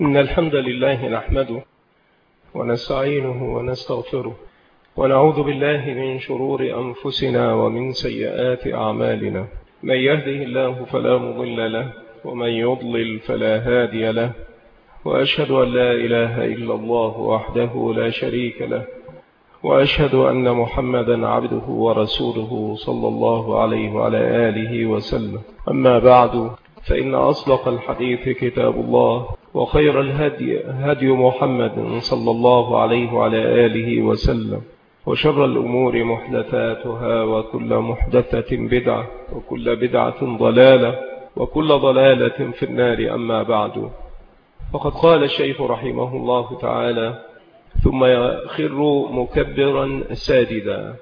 إن الحمد لله نحمده ونستعينه ونستغفره ونعوذ بالله من شرور أنفسنا ومن سيئات أعمالنا. من يهده الله فلا مضل له ومن يضلل فلا هادي له، وأشهد أن لا إله إلا الله وحده لا شريك له، وأشهد أن محمدا عبده ورسوله صلى الله عليه وعلى آله وسلم. أما بعد، فإن أصدق الحديث كتاب الله، وخير الهدي هدي محمد صلى الله عليه وعلى آله وسلم، وشر الأمور محدثاتها، وكل محدثة بدعة، وكل بدعة ضلالة، وكل ضلالة في النار. أما بعد، فقد قال الشيخ رحمه الله تعالى: ثم يخر مكبرا ساجدا.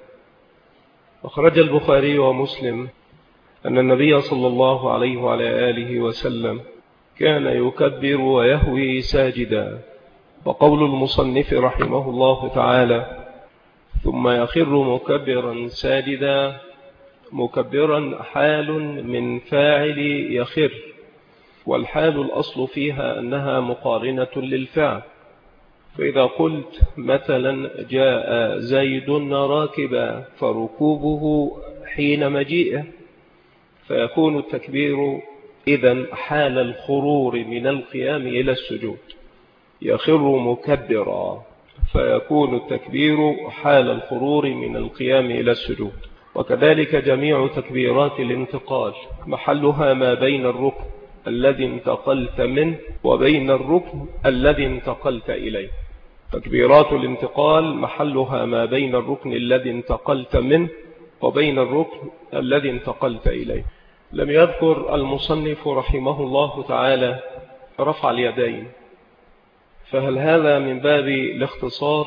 أخرج البخاري ومسلم أن النبي صلى الله عليه وعلى آله وسلم كان يكبر ويهوي ساجدا. وقول المصنف رحمه الله تعالى: ثم يخر مكبرا ساجدا، مكبرا حال من فاعل يخر، والحال الأصل فيها أنها مقارنة للفعل. فإذا قلت مثلا: جاء زيد راكبا، فركوبه حين مجيئه، فيكون التكبير إذن حال الخرور من القيام إلى السجود. يخر مكبرا، فيكون التكبير حال الخرور من القيام إلى السجود. وكذلك جميع تكبيرات الانتقال محلها ما بين الركن الذي انتقلت منه وبين الركن الذي انتقلت إليه. تكبيرات الانتقال محلها ما بين الركن الذي انتقلت منه وبين الركن الذي انتقلت إليه. لم يذكر المصنف رحمه الله تعالى رفع اليدين، فهل هذا من باب الاختصار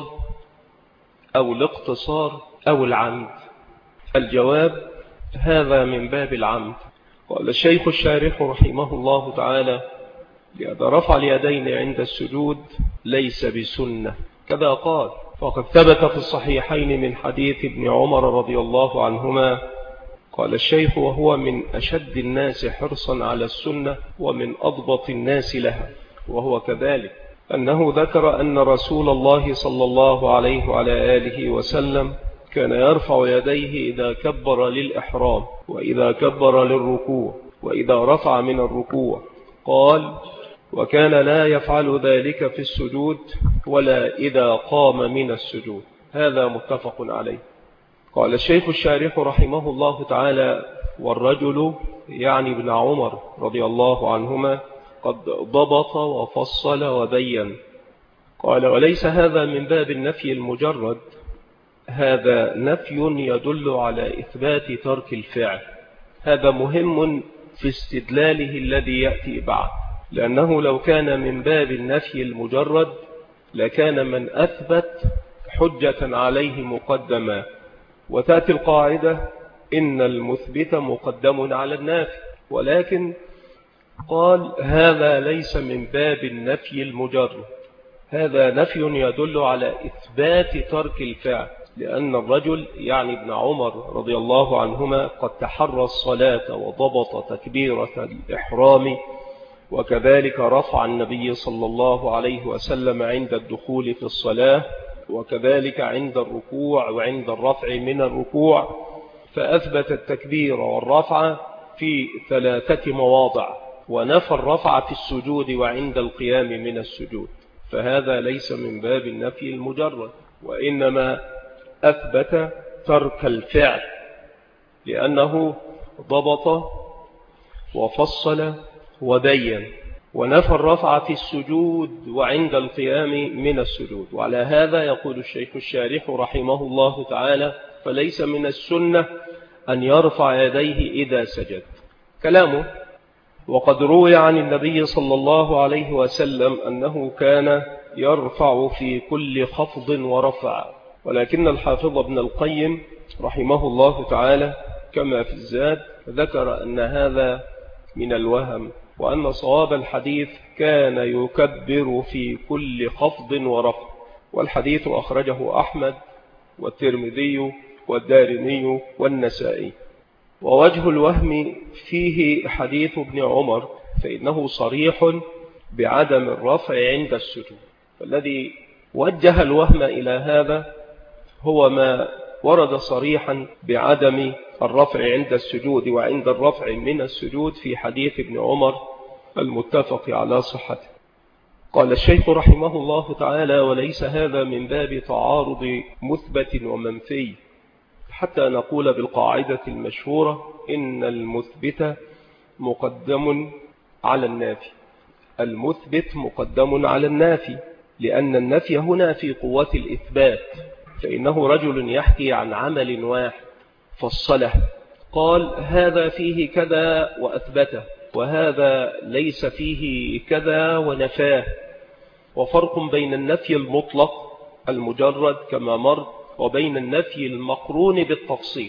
أو الاقتصار أو العمد؟ الجواب: هذا من باب العمد. قال الشيخ الشارح رحمه الله تعالى: لأن رفع اليدين عند السجود ليس بسنة، كذا قال. فقد ثبت في الصحيحين من حديث ابن عمر رضي الله عنهما، قال الشيخ: وهو من أشد الناس حرصا على السنة ومن أضبط الناس لها، وهو كذلك، أنه ذكر أن رسول الله صلى الله عليه وعلى آله وسلم كان يرفع يديه إذا كبر للإحرام، وإذا كبر للركوع، وإذا رفع من الركوع. قال: وكان لا يفعل ذلك في السجود ولا إذا قام من السجود. هذا متفق عليه. قال الشيخ الشارح رحمه الله تعالى: والرجل يعني ابن عمر رضي الله عنهما قد ضبط وفصل وبين. قال: وليس هذا من باب النفي المجرد، هذا نفي يدل على إثبات ترك الفعل. هذا مهم في استدلاله الذي يأتي بعد، لأنه لو كان من باب النفي المجرد لكان من أثبت حجة عليه مقدما، وتأتي القاعدة: إن المثبت مقدم على النافي. ولكن قال: هذا ليس من باب النفي المجرد، هذا نفي يدل على إثبات ترك الفعل، لأن الرجل يعني ابن عمر رضي الله عنهما قد تحرى الصلاة وضبط تكبيرة الإحرام، وكذلك رفع النبي صلى الله عليه وسلم عند الدخول في الصلاة، وكذلك عند الركوع وعند الرفع من الركوع، فأثبت التكبير والرفع في 3 مواضع، ونفى الرفع في السجود وعند القيام من السجود. فهذا ليس من باب النفي المجرد، وإنما أثبت ترك الفعل، لأنه ضبط وفصل وبين، ونفى الرفع في السجود وعند القيام من السجود. وعلى هذا يقول الشيخ الشارح رحمه الله تعالى: فليس من السنة أن يرفع يديه إذا سجد. كلامه: وقد روي عن النبي صلى الله عليه وسلم أنه كان يرفع في كل خفض ورفع، ولكن الحافظ ابن القيم رحمه الله تعالى كما في الزاد ذكر أن هذا من الوهم، وأن صواب الحديث كان يكبر في كل خفض ورفع. والحديث أخرجه أحمد والترمذي والدارمي والنسائي. ووجه الوهم فيه حديث ابن عمر، فإنه صريح بعدم الرفع عند السجود. فالذي وجه الوهم إلى هذا هو ما ورد صريحا بعدم الرفع عند السجود وعند الرفع من السجود في حديث ابن عمر المتفق على صحته. قال الشيخ رحمه الله تعالى: وليس هذا من باب تعارض مثبت ومنفي، حتى نقول بالقاعدة المشهورة: إن المثبت مقدم على النافي. المثبت مقدم على النافي، لأن النفي هنا في قوة الإثبات. فإنه رجل يحكي عن عمل واحد فصله، قال: هذا فيه كذا وأثبته، وهذا ليس فيه كذا ونفاه. وفرق بين النفي المطلق المجرد كما مر وبين النفي المقرون بالتفصيل.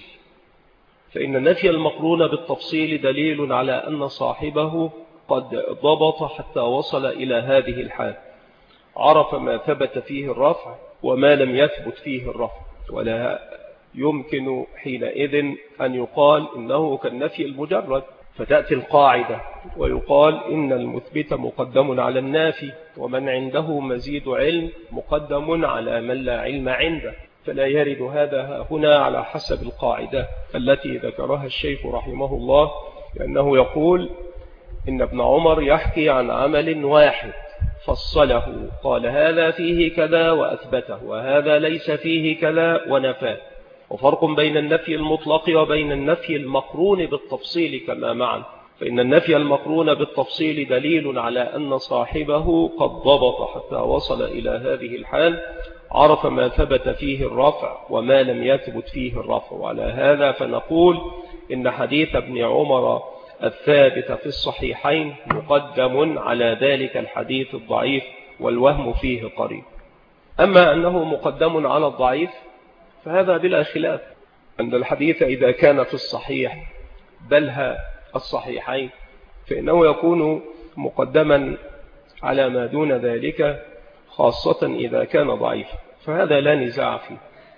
فإن النفي المقرون بالتفصيل دليل على أن صاحبه قد ضبط حتى وصل إلى هذه الحال، عرف ما ثبت فيه الرفع وما لم يثبت فيه الرفع، ولا يمكن حينئذ أن يقال إنه كالنفي المجرد. فتأتي القاعدة ويقال: إن المثبت مقدم على النافي، ومن عنده مزيد علم مقدم على من لا علم عنده. فلا يرد هذا هنا على حسب القاعدة التي ذكرها الشيخ رحمه الله، لأنه يقول: إن ابن عمر يحكي عن عمل واحد فصله، قال: هذا فيه كذا وأثبته، وهذا ليس فيه كذا ونفاه. وفرق بين النفي المطلق وبين النفي المقرون بالتفصيل كما معا. فإن النفي المقرون بالتفصيل دليل على أن صاحبه قد ضبط حتى وصل إلى هذه الحال، عرف ما ثبت فيه الرفع وما لم يثبت فيه الرفع. وعلى هذا فنقول إن حديث ابن عمر الثابت في الصحيحين مقدم على ذلك الحديث الضعيف، والوهم فيه قريب. أما أنه مقدم على الضعيف فهذا بلا خلاف، أن الحديث إذا كان في الصحيح بلها الصحيحين فإنه يكون مقدما على ما دون ذلك، خاصة إذا كان ضعيفا، فهذا لا نزاع فيه.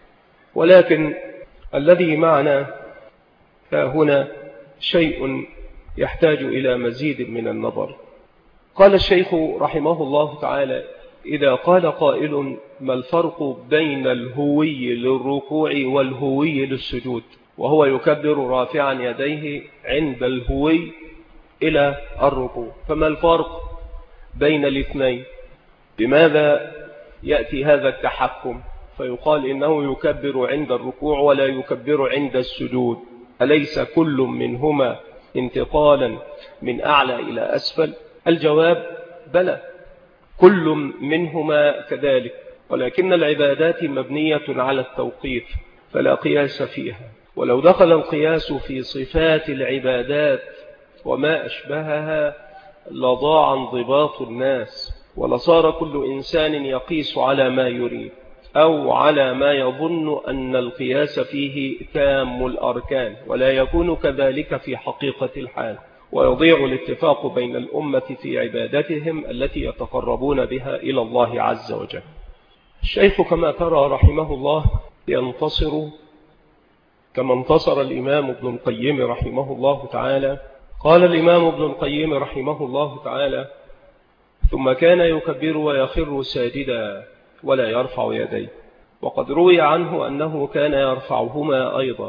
ولكن الذي معنا هنا شيء يحتاج إلى مزيد من النظر. قال الشيخ رحمه الله تعالى: إذا قال قائل: ما الفرق بين الهوي للركوع والهوي للسجود؟ وهو يكبر رافعا يديه عند الهوي إلى الركوع، فما الفرق بين الاثنين؟ لماذا يأتي هذا التحكم فيقال إنه يكبر عند الركوع ولا يكبر عند السجود؟ أليس كل منهما انتقالا من أعلى إلى أسفل؟ الجواب: بلى، كل منهما كذلك، ولكن العبادات مبنية على التوقيف فلا قياس فيها. ولو دخل القياس في صفات العبادات وما أشبهها لضاع انضباط الناس، ولصار كل إنسان يقيس على ما يريد أو على ما يظن أن القياس فيه تام الأركان، ولا يكون كذلك في حقيقة الحال، ويضيع الاتفاق بين الأمة في عبادتهم التي يتقربون بها إلى الله عز وجل. الشيخ كما ترى رحمه الله ينتصر كما انتصر الإمام ابن القيم رحمه الله تعالى. قال الإمام ابن القيم رحمه الله تعالى: ثم كان يكبر ويخر ساجدا ولا يرفع يديه. وقد روي عنه أنه كان يرفعهما أيضا،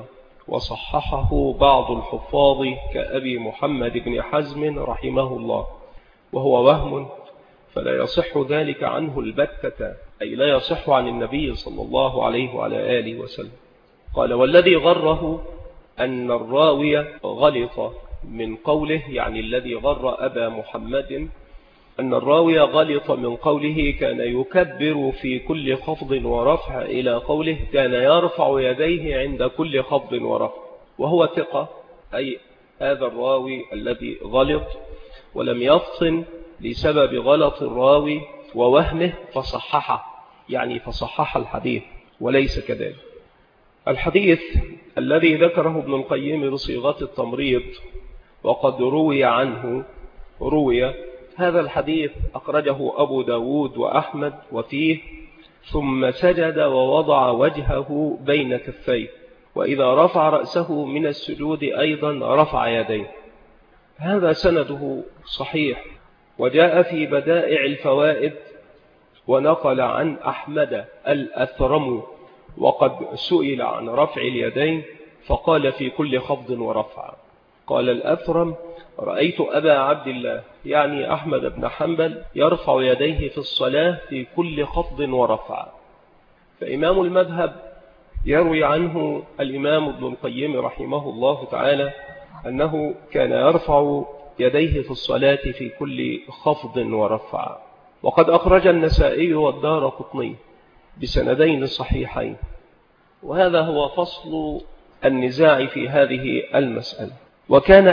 وصححه بعض الحفاظ كأبي محمد بن حزم رحمه الله، وهو وهم فلا يصح ذلك عنه البتة، أي لا يصح عن النبي صلى الله عليه وعلى آله وسلم. قال: والذي غره أن الراوي غلط من قوله، يعني الذي غر أبا محمد أن الراوي غلط من قوله كان يكبر في كل خفض ورفع إلى قوله كان يرفع يديه عند كل خفض ورفع، وهو ثقة، أي هذا الراوي الذي غلط ولم يفطن بسبب غلط الراوي ووهمه فصححه، يعني فصحح الحديث، وليس كذلك. الحديث الذي ذكره ابن القيم بصيغة التمريض وقد روي عنه، هذا الحديث أخرجه أبو داود وأحمد، وفيه: ثم سجد ووضع وجهه بين كفيه، وإذا رفع رأسه من السجود أيضا رفع يديه. هذا سنده صحيح، وجاء في بدائع الفوائد ونقل عن أحمد الأثرم وقد سئل عن رفع اليدين فقال في كل خفض ورفع. قال الأثرم: رأيت أبا عبد الله يعني أحمد بن حنبل يرفع يديه في الصلاة في كل خفض ورفع. فإمام المذهب يروي عنه الإمام ابن القيم رحمه الله تعالى أنه كان يرفع يديه في الصلاة في كل خفض ورفع. وقد أخرج النسائي والدارقطني بسندين صحيحين. وهذا هو فصل النزاع في هذه المسألة. وكان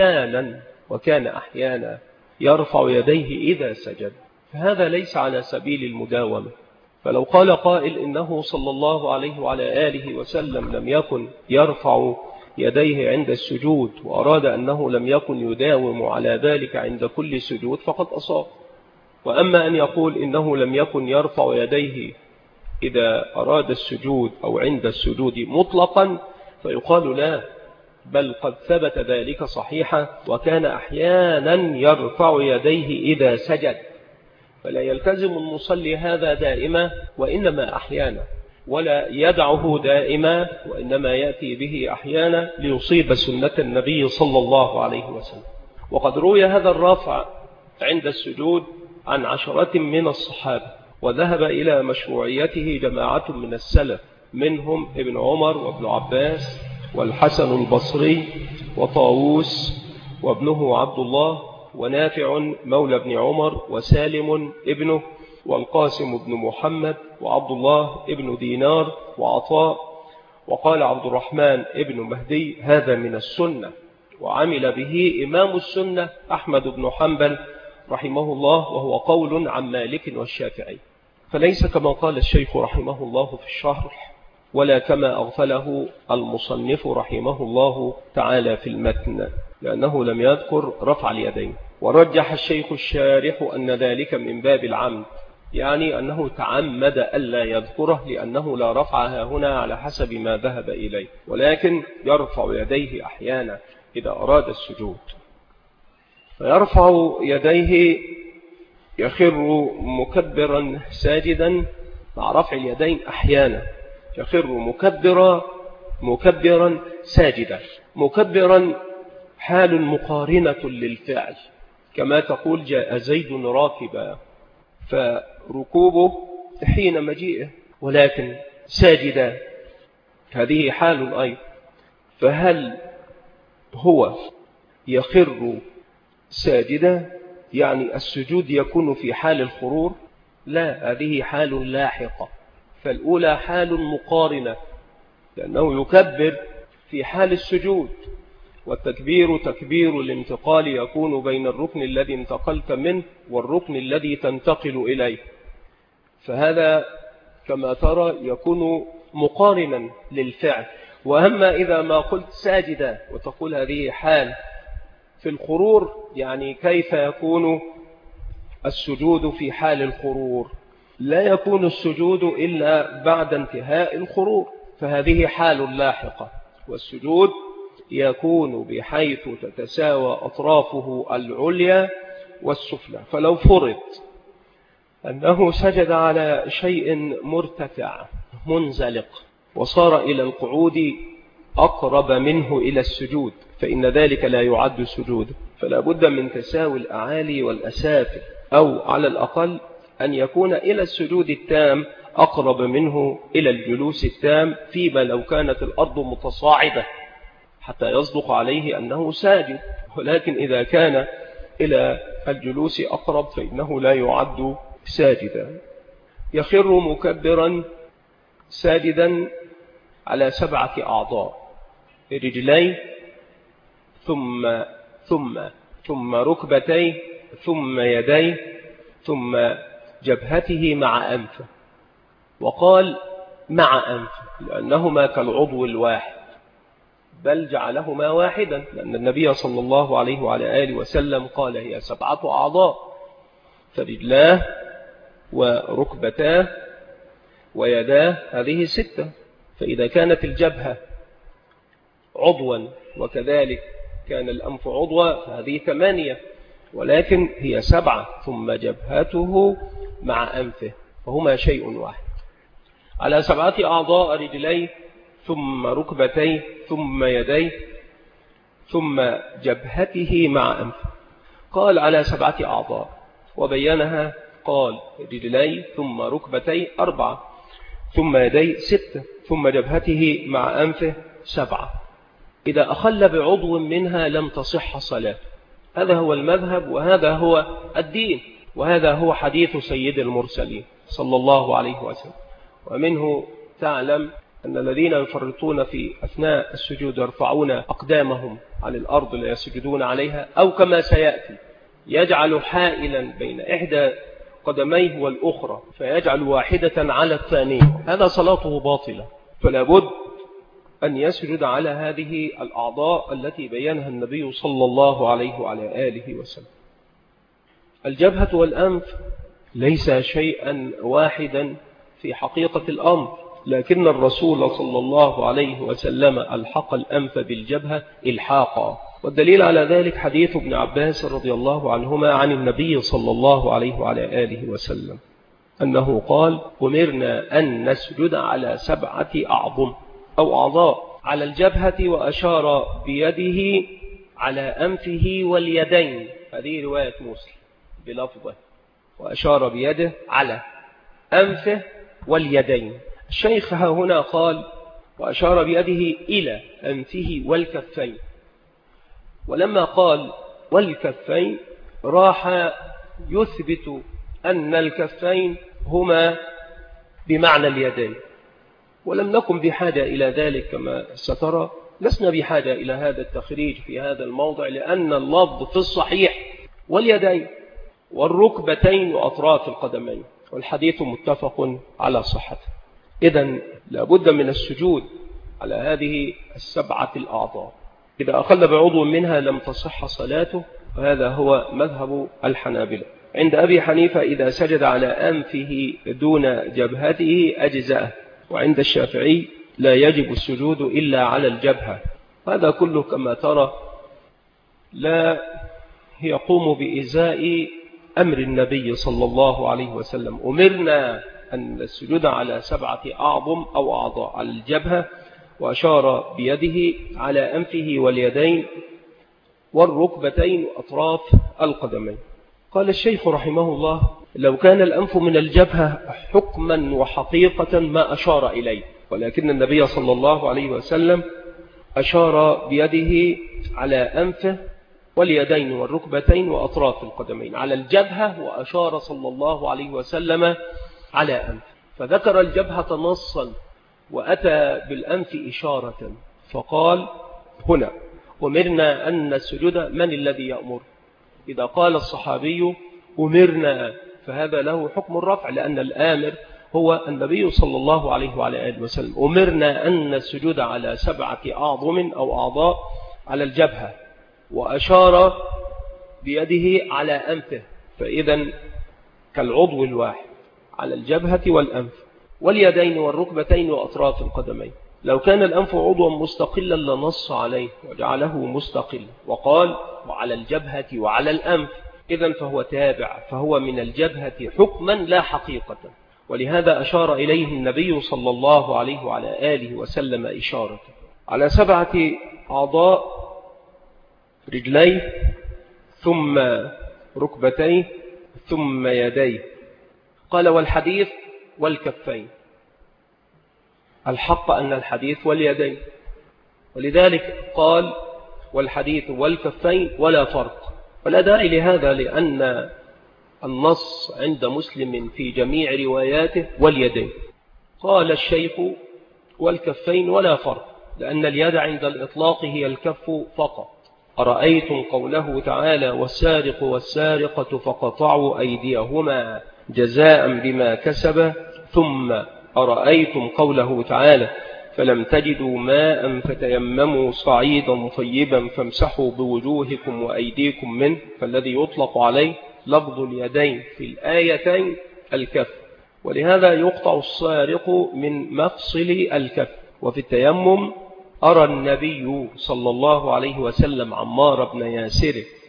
أحيانا يرفع يديه إذا سجد، فهذا ليس على سبيل المداومة. فلو قال قائل إنه صلى الله عليه وعلى آله وسلم لم يكن يرفع يديه عند السجود وأراد أنه لم يكن يداوم على ذلك عند كل سجود فقد أصاب. وأما أن يقول إنه لم يكن يرفع يديه إذا أراد السجود أو عند السجود مطلقا فيقال لا، بل قد ثبت ذلك صحيحا، وكان أحيانا يرفع يديه إذا سجد. فلا يلتزم المصلي هذا دائما وإنما أحيانا، ولا يدعه دائما وإنما يأتي به أحيانا ليصيب سنة النبي صلى الله عليه وسلم. وقد روي هذا الرفع عند السجود عن عشرات من الصحابة، وذهب إلى مشروعيته جماعة من السلف، منهم ابن عمر وابن عباس والحسن البصري وطاووس وابنه عبد الله ونافع مولى ابن عمر وسالم ابنه والقاسم بن محمد وعبد الله ابن دينار وعطاء. وقال عبد الرحمن ابن مهدي: هذا من السنة، وعمل به إمام السنة أحمد بن حنبل رحمه الله، وهو قول عن مالك والشافعي. فليس كما قال الشيخ رحمه الله في الشرح، ولا كما أغفله المصنف رحمه الله تعالى في المتن، لأنه لم يذكر رفع اليدين. ورجح الشيخ الشارح أن ذلك من باب العمد، يعني أنه تعمد ألا يذكره، لأنه لا رفعها هنا على حسب ما ذهب إليه، ولكن يرفع يديه أحيانا إذا أراد السجود. فيرفع يديه يخر مكبرا ساجدا مع رفع اليدين أحيانا، يخر مكبرا ساجدا. مكبرا حال مقارنة للفعل، كما تقول جاء زيد راكبا، فركوبه حين مجيئه، ولكن ساجدا هذه حال أيضا. فهل هو يخر ساجدا يعني السجود يكون في حال الخرور؟ لا، هذه حال لاحقة. فالأولى حال مقارنة، لأنه يكبر في حال السجود، والتكبير تكبير الانتقال يكون بين الركن الذي انتقلت منه والركن الذي تنتقل إليه. فهذا كما ترى يكون مقارنا للفعل. وأما إذا ما قلت ساجدا وتقول هذه حال في الخرور، يعني كيف يكون السجود في حال الخرور؟ لا يكون السجود إلا بعد انتهاء الخرور، فهذه حال لاحقة. والسجود يكون بحيث تتساوى أطرافه العليا والسفلى. فلو فرض أنه سجد على شيء مرتفع منزلق وصار إلى القعود أقرب منه إلى السجود، فإن ذلك لا يعد سجود. فلا بد من تساوي الأعالي والأسافل، أو على الأقل أن يكون إلى السجود التام أقرب منه إلى الجلوس التام، فيما لو كانت الأرض متصاعدة حتى يصدق عليه أنه ساجد. ولكن إذا كان إلى الجلوس أقرب فإنه لا يعد ساجدا. يخر مكبرا ساجدا على 7 أعضاء: رجليه ثم ركبتيه ثم يديه ثم جبهته مع أنفه. وقال مع أنفه لأنهما كالعضو الواحد، بل جعلهما واحدا، لأن النبي صلى الله عليه وعلى آله وسلم قال هي 7 أعضاء، فرجلاه وركبتاه ويداه هذه 6. فإذا كانت الجبهة عضوا وكذلك كان الأنف عضوا فهذه 8. ولكن هي 7 ثم جبهته مع أنفه، فهما شيء واحد. على 7 أعضاء: رجليه، ثم ركبتيه، ثم يديه، ثم جبهته مع أنفه. قال على 7 أعضاء وبينها، قال: رجليه، ثم ركبتيه 4، ثم يديه 6، ثم جبهته مع أنفه 7. إذا أخل بعضو منها لم تصح صلاة. هذا هو المذهب، وهذا هو الدين، وهذا هو حديث سيد المرسلين صلى الله عليه وسلم. ومنه تعلم أن الذين يفرطون في أثناء السجود يرفعون أقدامهم عن الأرض لا يسجدون عليها، أو كما سيأتي يجعل حائلا بين إحدى قدميه والأخرى فيجعل واحدة على الثانية، هذا صلاته باطلة. فلا بد أن يسجد على هذه الأعضاء التي بينها النبي صلى الله عليه وعلى آله وسلم. الجبهة والأنف ليس شيئا واحدا في حقيقة الأمر، لكن الرسول صلى الله عليه وسلم ألحق الأنف بالجبهة إلحاقا. والدليل على ذلك حديث ابن عباس رضي الله عنهما عن النبي صلى الله عليه وعلى آله وسلم أنه قال: أمرنا أن نسجد على 7 أعظم أو أعضاء، على الجبهة، وأشار بيده على أنفه واليدين. هذه رواية مسلم بلفظه: وأشار بيده على أنفه واليدين. الشيخ هنا قال: وأشار بيده إلى أنفه والكفين. ولما قال والكفين راح يثبت أن الكفين هما بمعنى اليدين، ولم نكن بحاجة إلى ذلك كما سترى. لسنا بحاجة إلى هذا التخريج في هذا الموضع، لأن اللفظ في الصحيح واليدين والركبتين وأطراف القدمين، والحديث متفق على صحته. إذن لابد من السجود على هذه 7 الأعضاء. إذا أخل بعضو منها لم تصح صلاته، وهذا هو مذهب الحنابلة. عند أبي حنيفة إذا سجد على أنفه دون جبهته أجزأه، وعند الشافعي لا يجب السجود إلا على الجبهة. هذا كله كما ترى لا يقوم بإزاء أمر النبي صلى الله عليه وسلم. أمرنا أن السجود على 7 أعظم أو أعضاء: على الجبهة، وأشار بيده على أنفه واليدين والركبتين وأطراف القدمين. قال الشيخ رحمه الله: لو كان الأنف من الجبهة حكما وحقيقة ما أشار إليه، ولكن النبي صلى الله عليه وسلم أشار بيده على أنفه واليدين والركبتين وأطراف القدمين، على الجبهة، وأشار صلى الله عليه وسلم على أنف، فذكر الجبهة نصا وأتى بالأنف إشارة، فقال هنا: أمرنا أن السجود. من الذي يأمر؟ إذا قال الصحابي أمرنا فهذا له حكم الرفع، لأن الآمر هو النبي صلى الله عليه وعلى آله وسلم. أمرنا أن السجود على 7 أعظم أو أعضاء: على الجبهة، وأشار بيده على أنفه، فإذا كالعضو الواحد على الجبهة والأنف واليدين والركبتين وأطراف القدمين. لو كان الأنف عضوا مستقلا لنص عليه وجعله مستقل وقال: وعلى الجبهة وعلى الأنف، إذن فهو تابع، فهو من الجبهة حكما لا حقيقة. ولهذا أشار إليه النبي صلى الله عليه وعلى آله وسلم إشارة. على 7 أعضاء: رجليه، ثم ركبتيه، ثم يديه. قال: والحديث والكفين. الحق أن الحديث واليدين، ولذلك قال: والحديث والكفين ولا فرق. ولا داعي لهذا، لأن النص عند مسلم في جميع رواياته واليدين. قال الشيخ: والكفين ولا فرق، لأن اليد عند الإطلاق هي الكف فقط. أرأيتم قوله تعالى: والسارق والسارقة فقطعوا أيديهما جزاء بما كسب. ثم أرأيتم قوله تعالى: فلم تجدوا ماء فتيمموا صعيدا طيبا فامسحوا بوجوهكم وأيديكم منه. فالذي يطلق عليه لفظ اليدين في الآيتين الكف، ولهذا يقطع السارق من مفصل الكف. وفي التيمم أرى النبي صلى الله عليه وسلم عمار بن ياسر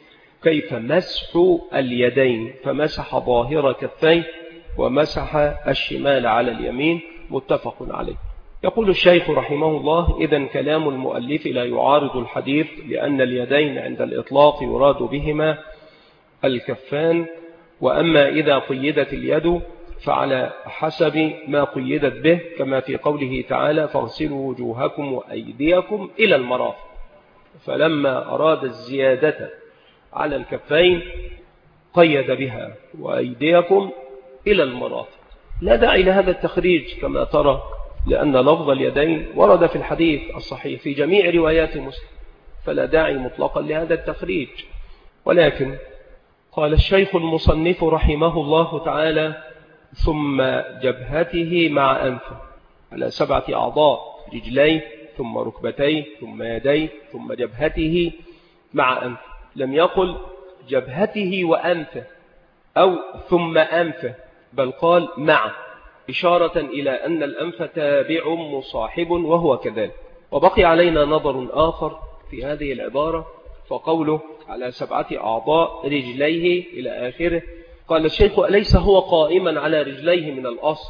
كيف مسح اليدين، فمسح ظاهر كفيه ومسح الشمال على اليمين، متفق عليه. يقول الشيخ رحمه الله: إذن كلام المؤلف لا يعارض الحديث، لأن اليدين عند الإطلاق يراد بهما الكفان، وأما إذا قيدت اليد فعلى حسب ما قيدت به، كما في قوله تعالى: فاغسلوا وجوهكم وأيديكم إلى المرافق. فلما أراد الزيادة على الكفين قيد بها وأيديكم إلى المرافق. لا داعي لهذا التخريج كما ترى، لأن لفظ اليدين ورد في الحديث الصحيح في جميع روايات مسلم، فلا داعي مطلقا لهذا التخريج. ولكن قال الشيخ المصنف رحمه الله تعالى: ثم جبهته مع أنفه، على 7 أعضاء: رجليه ثم ركبتيه ثم يديه ثم جبهته مع أنفه. لم يقل جبهته وأنفه أو ثم أنفه، بل قال مع، إشارة إلى أن الأنف تابع مصاحب، وهو كذلك. وبقي علينا نظر آخر في هذه العبارة، فقوله على 7 أعضاء رجليه إلى آخره. قال الشيخ: أليس هو قائما على رجليه من الأصل؟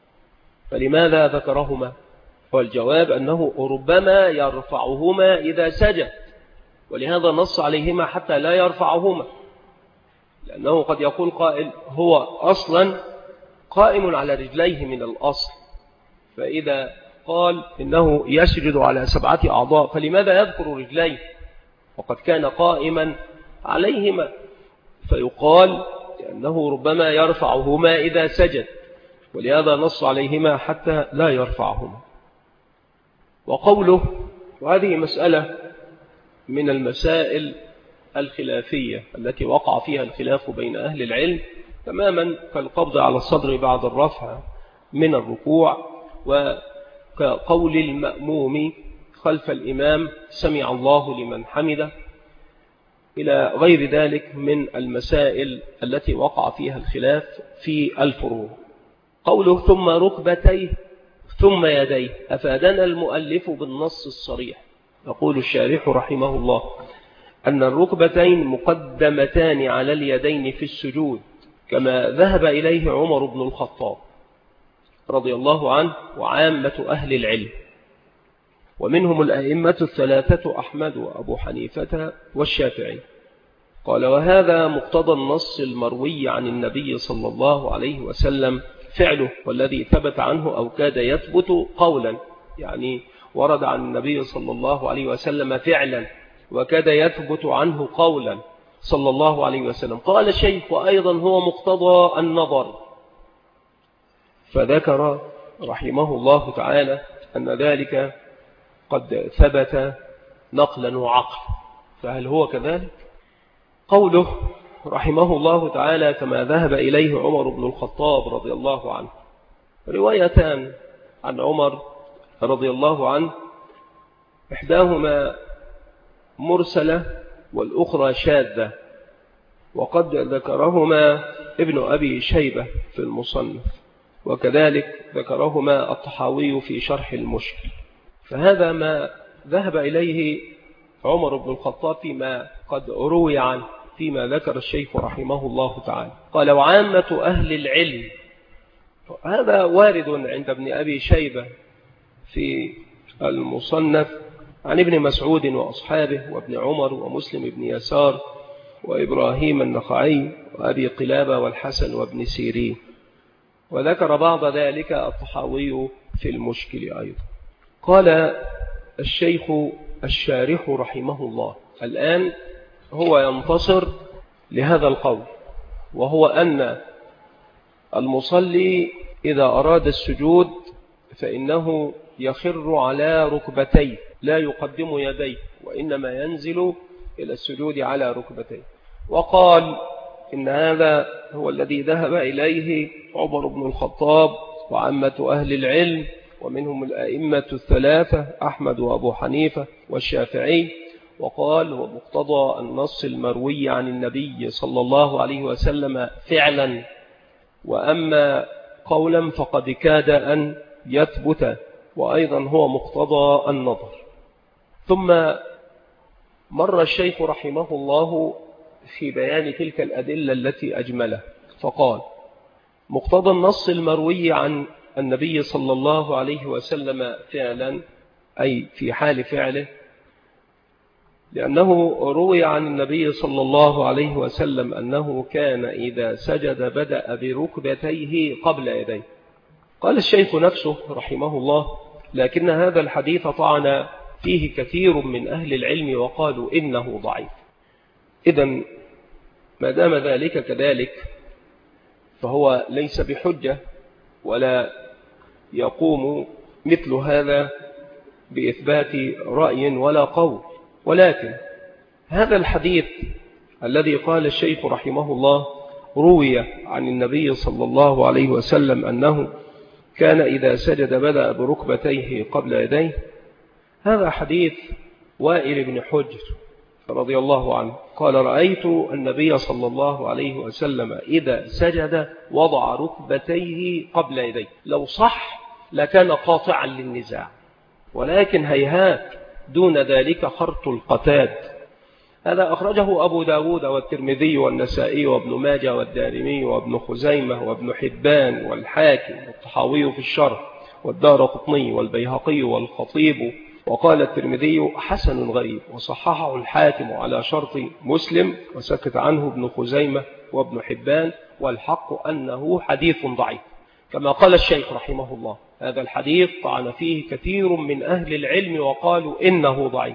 فلماذا ذكرهما؟ والجواب أنه ربما يرفعهما إذا سجد، ولهذا نص عليهما حتى لا يرفعهما، لأنه قد يقول قائل: هو أصلا قائم على رجليه من الأصل، فإذا قال إنه يسجد على 7 أعضاء فلماذا يذكر رجليه وقد كان قائما عليهما؟ فيقال لأنه ربما يرفعهما إذا سجد، ولهذا نص عليهما حتى لا يرفعهما. وقوله: وهذه مسألة من المسائل الخلافية التي وقع فيها الخلاف بين أهل العلم، تماما كالقبض على الصدر بعد الرفع من الركوع، وكقول المأموم خلف الإمام: سمع الله لمن حمده، إلى غير ذلك من المسائل التي وقع فيها الخلاف في الفروع. قوله ثم ركبتيه ثم يديه أفادنا المؤلف بالنص الصريح. يقول الشارح رحمه الله: أن الركبتين مقدمتان على اليدين في السجود، كما ذهب إليه عمر بن الخطاب رضي الله عنه وعامة أهل العلم، ومنهم الأئمة 3 أحمد وأبو حنيفة والشافعي. قال: وهذا مقتضى النص المروي عن النبي صلى الله عليه وسلم فعله، والذي ثبت عنه أو كاد يثبت قولا، يعني ورد عن النبي صلى الله عليه وسلم فعلا وكاد يثبت عنه قولا صلى الله عليه وسلم. قال الشيخ: وأيضا هو مقتضى النظر. فذكر رحمه الله تعالى أن ذلك قد ثبت نقلا وعقل، فهل هو كذلك؟ قوله رحمه الله تعالى: كما ذهب إليه عمر بن الخطاب رضي الله عنه. روايتان عن عمر رضي الله عنه، إحداهما مرسلة والأخرى شاذة، وقد ذكرهما ابن أبي شيبة في المصنف، وكذلك ذكرهما الطحاوي في شرح المشكل. فهذا ما ذهب إليه عمر بن الخطاب فيما قد روي عنه، فيما ذكر الشيخ رحمه الله تعالى. قال: وعامة أهل العلم، هذا وارد عند ابن أبي شيبة في المصنف عن ابن مسعود وأصحابه وابن عمر ومسلم بن يسار وإبراهيم النخعي وأبي قلابة والحسن وابن سيرين، وذكر بعض ذلك الطحاوي في المشكل أيضا. قال الشيخ الشارح رحمه الله: الآن هو ينتصر لهذا القول، وهو أن المصلي إذا أراد السجود فإنه يخر على ركبتيه، لا يقدم يديه، وإنما ينزل إلى السجود على ركبتيه. وقال إن هذا هو الذي ذهب إليه عمر بن الخطاب وعامة أهل العلم، ومنهم الأئمة 3 أحمد وأبو حنيفة والشافعي. وقال: هو مقتضى النص المروي عن النبي صلى الله عليه وسلم فعلا، وأما قولا فقد كاد أن يثبت، وأيضا هو مقتضى النظر. ثم مر الشيخ رحمه الله في بيان تلك الأدلة التي أجمله، فقال: مقتضى النص المروي عن النبي صلى الله عليه وسلم فعلا، أي في حال فعله، لأنه روي عن النبي صلى الله عليه وسلم أنه كان إذا سجد بدأ بركبتيه قبل يديه. قال الشيخ نفسه رحمه الله: لكن هذا الحديث طعن فيه كثير من أهل العلم وقالوا إنه ضعيف. إذن ما دام ذلك كذلك فهو ليس بحجة، ولا يقوم مثل هذا بإثبات رأي ولا قول. ولكن هذا الحديث الذي قال الشيخ رحمه الله روي عن النبي صلى الله عليه وسلم أنه كان إذا سجد بدأ بركبتيه قبل يديه، هذا حديث وائل بن حجر رضي الله عنه قال: رأيت النبي صلى الله عليه وسلم إذا سجد وضع ركبتيه قبل يديه. لو صح لكان قاطعا للنزاع، ولكن هيهات دون ذلك خرط القتاد. هذا أخرجه أبو داود والترمذي والنسائي وابن ماجه والدارمي وابن خزيمة وابن حبان والحاكم والطحاوي في الشرح والدارقطني والبيهقي والخطيب. وقال الترمذي: حسن غريب، وصححه الحاكم على شرط مسلم، وسكت عنه ابن خزيمة وابن حبان، والحق أنه حديث ضعيف. كما قال الشيخ رحمه الله: هذا الحديث طعن فيه كثير من أهل العلم وقالوا إنه ضعيف،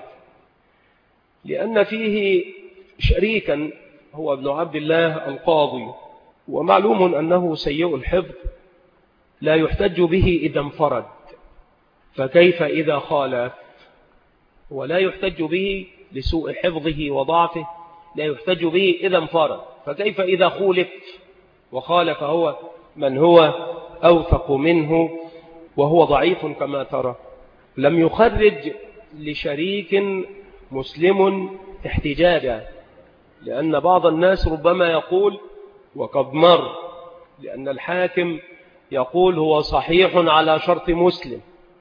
لأن فيه شريكا هو ابن عبد الله القاضي، ومعلوم أنه سيء الحفظ لا يحتج به إذا انفرد، فكيف إذا خالف؟ ولا يحتج به لسوء حفظه وضعفه، لا يحتج به إذا انفرد، فكيف إذا خولف وخالف هو من هو أوثق منه وهو ضعيف كما ترى؟ لم يخرج لشريك مسلم احتجاجا، لأن بعض الناس ربما يقول وقد مر، لأن الحاكم يقول هو صحيح على شرط مسلم،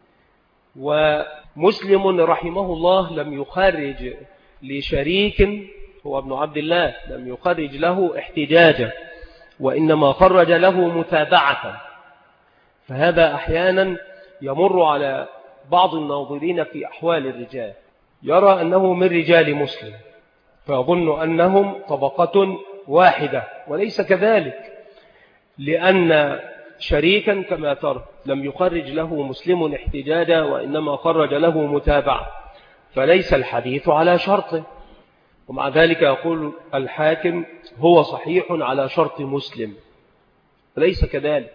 ومسلم رحمه الله لم يخرج لشريك هو ابن عبد الله، لم يخرج له احتجاجا، وإنما خرج له متابعة. فهذا أحيانا يمر على بعض الناظرين في أحوال الرجال، يرى أنه من رجال مسلم فيظن أنهم طبقة واحدة، وليس كذلك، لأن شريكا كما ترى لم يخرج له مسلم احتجاجا، وإنما خرج له متابعة، فليس الحديث على شرطه. ومع ذلك يقول الحاكم هو صحيح على شرط مسلم، ليس كذلك.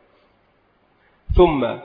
ثم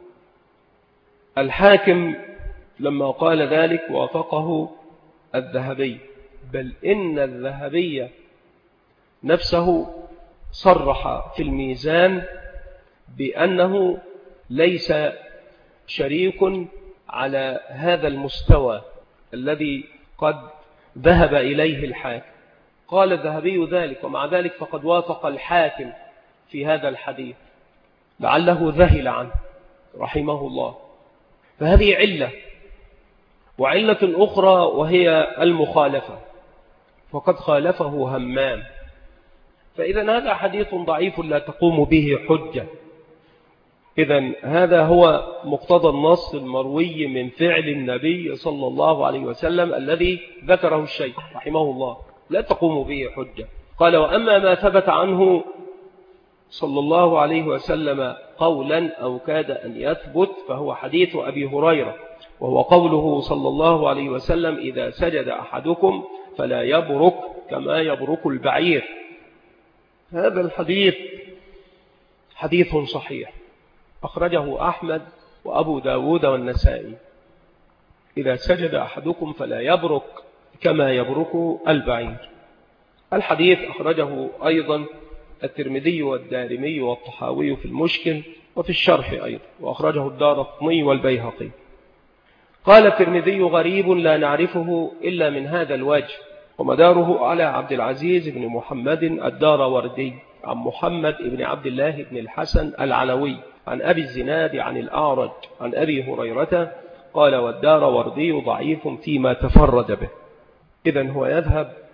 الحاكم لما قال ذلك وافقه الذهبي، بل إن الذهبي نفسه صرح في الميزان بأنه ليس شريك على هذا المستوى الذي قد ذهب إليه الحاكم. قال الذهبي ذلك، ومع ذلك فقد وافق الحاكم في هذا الحديث، لعله ذهل عنه رحمه الله. فهذه علة. وعلة أخرى وهي المخالفة، فقد خالفه همام، فإذا هذا حديث ضعيف لا تقوم به حجة. إذن هذا هو مقتضى النص المروي من فعل النبي صلى الله عليه وسلم الذي ذكره الشيخ رحمه الله، لا تقوم به حجة. قال: وأما ما ثبت عنه صلى الله عليه وسلم قولا أو كاد أن يثبت فهو حديث أبي هريرة، وهو قوله صلى الله عليه وسلم: إذا سجد أحدكم فلا يبرك كما يبرك البعير. هذا الحديث حديث صحيح، أخرجه أحمد وأبو داود والنسائي. إذا سجد أحدكم فلا يبرك كما يبرك البعير. الحديث أخرجه أيضا الترمذي والدارمي والطحاوي في المشكل وفي الشرح أيضا، وأخرجه الدارقطني والبيهقي. قال الترمذي: غريب لا نعرفه إلا من هذا الوجه، ومداره على عبد العزيز بن محمد الداروردي عن محمد بن عبد الله بن الحسن العلوي عن أبي الزناد عن الأعرج عن أبي هريرة قال: والداروردي ضعيف فيما تفرد به. إذن هو يذهب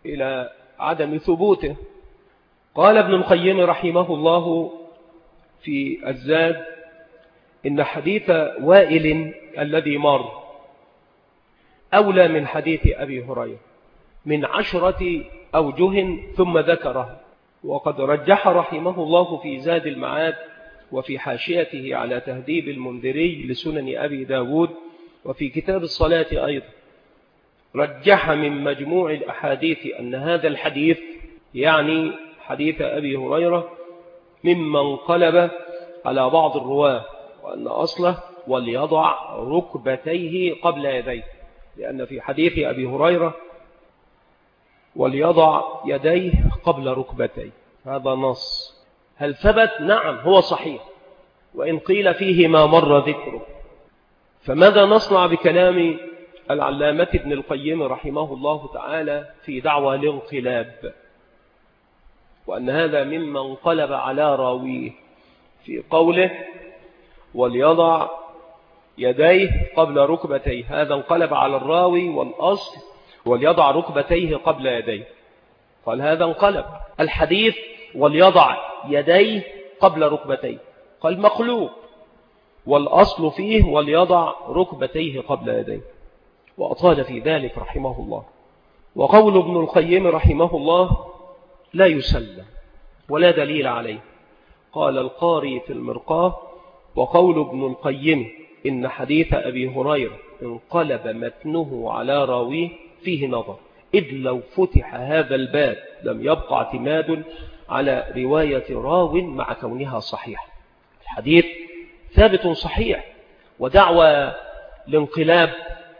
إلى عدم ثبوته. قال ابن القيم رحمه الله في الزاد إن حديث وائل الذي مر أولى من حديث أبي هريرة من 10 أوجه ثم ذكره. وقد رجح رحمه الله في زاد المعاد وفي حاشيته على تهذيب المنذري لسنن أبي داود وفي كتاب الصلاة أيضا، رجح من مجموع الأحاديث أن هذا الحديث يعني حديث أبي هريرة مما انقلب على بعض الرواة، وأن أصله وليضع ركبتيه قبل يديه، لأن في حديث أبي هريرة وليضع يديه قبل ركبتيه، هذا نص. هل ثبت؟ نعم هو صحيح، وإن قيل فيه ما مر ذكره. فماذا نصنع بكلام العلامة ابن القيم رحمه الله تعالى في دعوى الانقلاب، وأن هذا مما انقلب على راويه في قوله وليضع يديه قبل ركبتيه، هذا انقلب على الراوي، والأصل وليضع ركبتيه قبل يديه، قال هذا انقلب. الحديث وليضع يديه قبل ركبتيه قال مقلوب، والأصل فيه وليضع ركبتيه قبل يديه، وأطال في ذلك رحمه الله. وقول ابن القيم رحمه الله لا يسلم ولا دليل عليه. قال القاري في المرقاة وقول ابن القيم إن حديث أبي هريرة انقلب متنه على راويه فيه نظر، إذ لو فتح هذا الباب لم يبقى اعتماد على رواية راو مع كونها صحيح. الحديث ثابت صحيح، ودعوى الانقلاب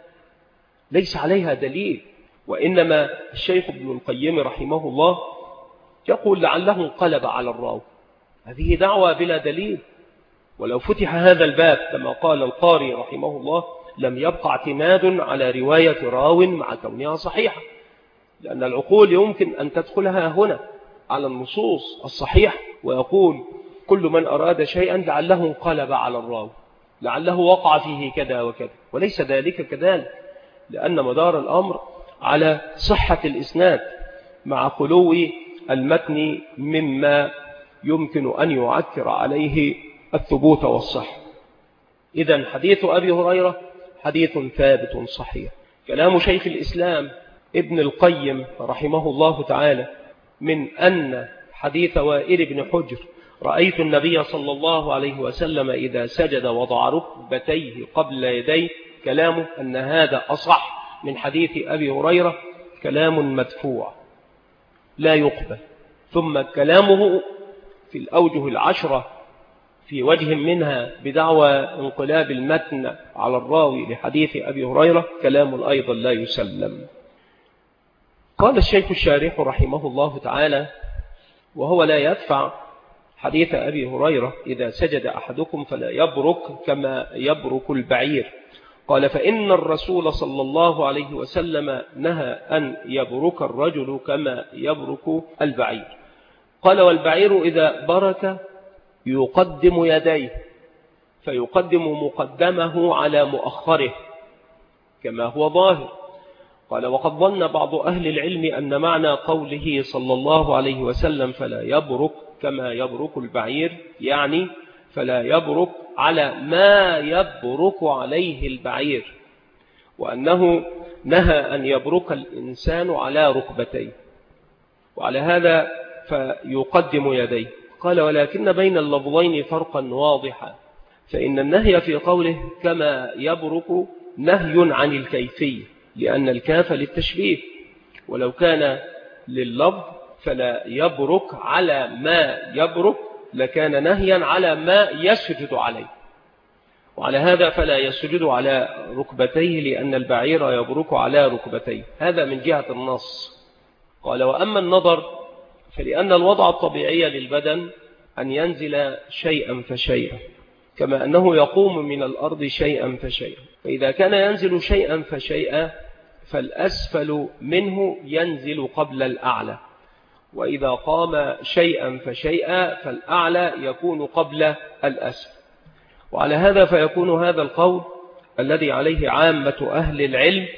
ليس عليها دليل، وإنما الشيخ ابن القيم رحمه الله يقول لعله انقلب على الراوي، هذه دعوى بلا دليل. ولو فتح هذا الباب كما قال القاري رحمه الله لم يبقى اعتماد على رواية راو مع كونها صحيحة، لأن العقول يمكن أن تدخلها هنا على النصوص الصحيحة، ويقول كل من أراد شيئا لعله انقلب على الراوي، لعله وقع فيه كذا وكذا، وليس ذلك كذلك، لأن مدار الأمر على صحة الإسناد مع خلو المتن مما يمكن أن يعكر عليه الثبوت والصحة. إذن حديث أبي هريرة حديث ثابت صحيح. كلام شيخ الإسلام ابن القيم رحمه الله تعالى من أن حديث وائل بن حجر رأيت النبي صلى الله عليه وسلم إذا سجد وضع ركبتيه قبل يديه، كلامه أن هذا أصح من حديث أبي هريرة كلام مدفوع لا يقبل. ثم كلامه في الأوجه 10 في وجه منها بدعوى انقلاب المتن على الراوي لحديث أبي هريرة كلام أيضا لا يسلم. قال الشيخ الشارح رحمه الله تعالى وهو لا يدفع حديث أبي هريرة إذا سجد أحدكم فلا يبرك كما يبرك البعير، قال فإن الرسول صلى الله عليه وسلم نهى أن يبرك الرجل كما يبرك البعير. قال والبعير إذا برك يقدم يديه فيقدم مقدمه على مؤخره كما هو ظاهر. قال وقد ظن بعض أهل العلم أن معنى قوله صلى الله عليه وسلم فلا يبرك كما يبرك البعير يعني فلا يبرك على ما يبرك عليه البعير، وأنه نهى أن يبرك الإنسان على ركبتيه، وعلى هذا فيقدم يديه. قال ولكن بين اللفظين فرقا واضحا، فإن النهي في قوله كما يبرك نهي عن الكيفية لأن الكاف للتشبيه، ولو كان لللفظ فلا يبرك على ما يبرك لكان نهيا على ما يسجد عليه، وعلى هذا فلا يسجد على ركبتيه لأن البعير يبرك على ركبتيه. هذا من جهة النص. قال وأما النظر فلأن الوضع الطبيعي للبدن أن ينزل شيئا فشيئا كما أنه يقوم من الأرض شيئا فشيئا، فإذا كان ينزل شيئا فشيئا فالأسفل منه ينزل قبل الأعلى، وإذا قام شيئا فشيئا فالأعلى يكون قبل الأسفل. وعلى هذا فيكون هذا القول الذي عليه عامة أهل العلم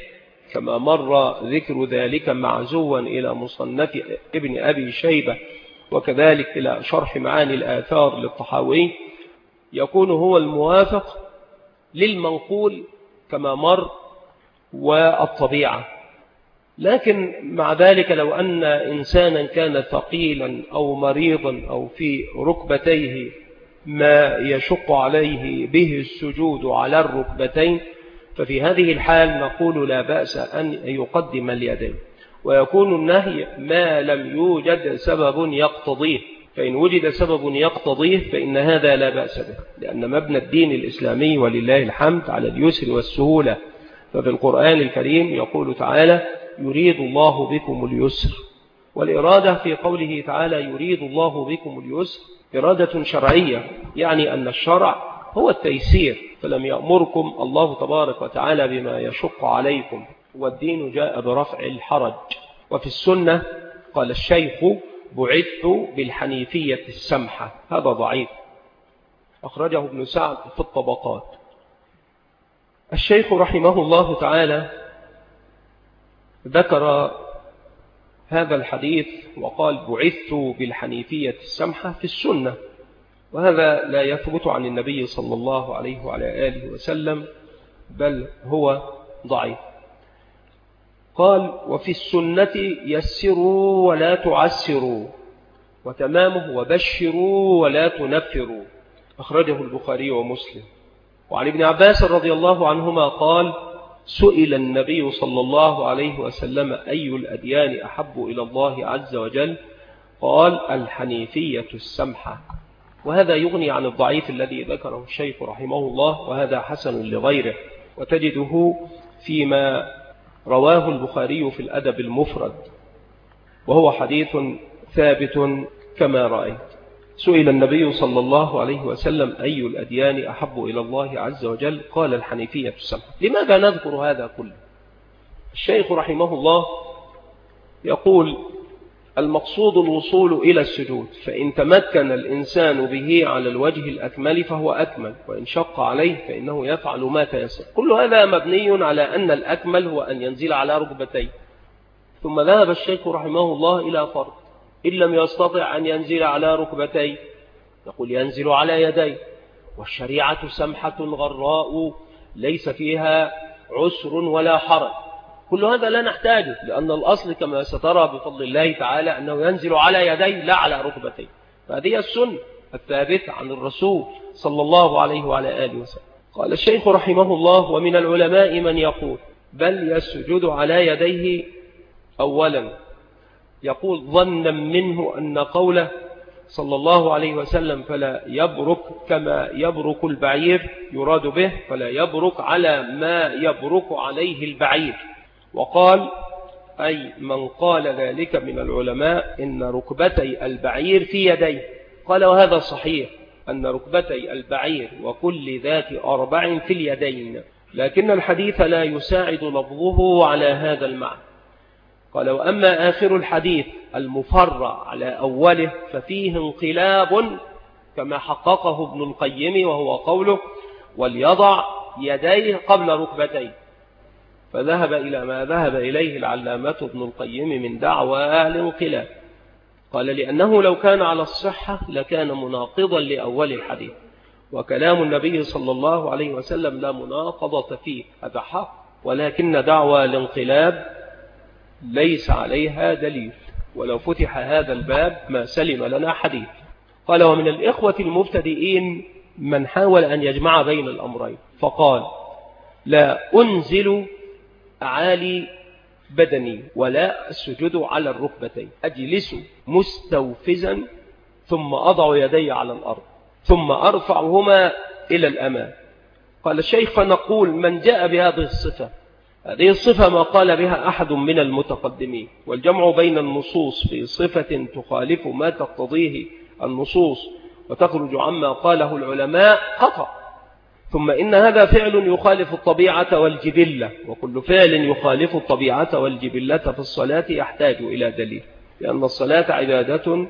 كما مر ذكر ذلك معزوا إلى مصنف ابن أبي شيبة وكذلك إلى شرح معاني الآثار للطحاوي، يكون هو الموافق للمنقول كما مر والطبيعة. لكن مع ذلك لو أن إنسانا كان ثقيلا أو مريضا أو في ركبتيه ما يشق عليه به السجود على الركبتين، ففي هذه الحال نقول لا بأس أن يقدم اليدين، ويكون النهي ما لم يوجد سبب يقتضيه، فإن وجد سبب يقتضيه فإن هذا لا بأس به، لأن مبنى الدين الإسلامي ولله الحمد على اليسر والسهولة. ففي القرآن الكريم يقول تعالى: يريد الله بكم اليسر، والإرادة في قوله تعالى يريد الله بكم اليسر إرادة شرعية، يعني أن الشرع هو التيسير، فلم يأمركم الله تبارك وتعالى بما يشق عليكم، والدين جاء برفع الحرج. وفي السنة قال الشيخ: بعثت بالحنيفية السمحة، هذا ضعيف، أخرجه ابن سعد في الطبقات. الشيخ رحمه الله تعالى ذكر هذا الحديث وقال: بعثت بالحنيفية السمحة في السنة، وهذا لا يثبت عن النبي صلى الله عليه وعلى آله وسلم، بل هو ضعيف. قال: وفي السنة يسروا ولا تعسروا، وتمامه وبشروا ولا تنفروا، أخرجه البخاري ومسلم. وعن ابن عباس رضي الله عنهما قال: سئل النبي صلى الله عليه وسلم: أي الأديان أحب إلى الله عز وجل؟ قال: الحنيفية السمحة. وهذا يغني عن الضعيف الذي ذكره الشيخ رحمه الله، وهذا حسن لغيره، وتجده فيما رواه البخاري في الأدب المفرد، وهو حديث ثابت كما رأيت. سئل النبي صلى الله عليه وسلم: أي الأديان أحب إلى الله عز وجل؟ قال: الحنيفية السمحة. لماذا نذكر هذا كله؟ الشيخ رحمه الله يقول: المقصود الوصول إلى السجود، فإن تمكن الإنسان به على الوجه الأكمل فهو أكمل، وإن شق عليه فإنه يفعل ما تيسر. كل هذا مبني على أن الأكمل هو أن ينزل على ركبتيه. ثم ذهب الشيخ رحمه الله إلى فرق: إن لم يستطع أن ينزل على ركبتيه يقول ينزل على يديه، والشريعة سمحة غراء ليس فيها عسر ولا حرج. كل هذا لا نحتاجه، لأن الأصل كما سترى بفضل الله تعالى أنه ينزل على يديه لا على ركبتيه، فهذه السنة الثابتة عن الرسول صلى الله عليه وعلى آله وسلم. قال الشيخ رحمه الله: ومن العلماء من يقول بل يسجد على يديه أولا، يقول ظنا منه أن قوله صلى الله عليه وسلم فلا يبرك كما يبرك البعير يراد به فلا يبرك على ما يبرك عليه البعير. وقال أي من قال ذلك من العلماء إن ركبتي البعير في يديه. قال: وهذا صحيح أن ركبتي البعير وكل ذات أربع في اليدين، لكن الحديث لا يساعد لفظه على هذا المعنى. قال: وأما آخر الحديث المفرع على أوله ففيه انقلاب كما حققه ابن القيم، وهو قوله: وليضع يديه قبل ركبتيه، فذهب إلى ما ذهب إليه العلامة ابن القيم من دعوى الانقلاب. قال: لأنه لو كان على الصحة لكان مناقضا لأول الحديث، وكلام النبي صلى الله عليه وسلم لا مناقضة فيه، هذا حق، ولكن دعوى الانقلاب ليس عليها دليل، ولو فتح هذا الباب ما سلم لنا حديث. قال: ومن الإخوة المبتدئين من حاول أن يجمع بين الأمرين، فقال: لا أنزل أعالي بدني ولا السجود على الركبتين، أجلس مستوفزا ثم أضع يدي على الأرض ثم أرفعهما إلى الأمام. قال الشيخ: فنقول من جاء بهذه الصفة، هذه الصفة ما قال بها أحد من المتقدمين، والجمع بين النصوص في صفة تخالف ما تقتضيه النصوص وتخرج عما قاله العلماء خطأ. ثم إن هذا فعل يخالف الطبيعة والجبلة، وكل فعل يخالف الطبيعة والجبلة في الصلاة يحتاج إلى دليل، لأن الصلاة عبادة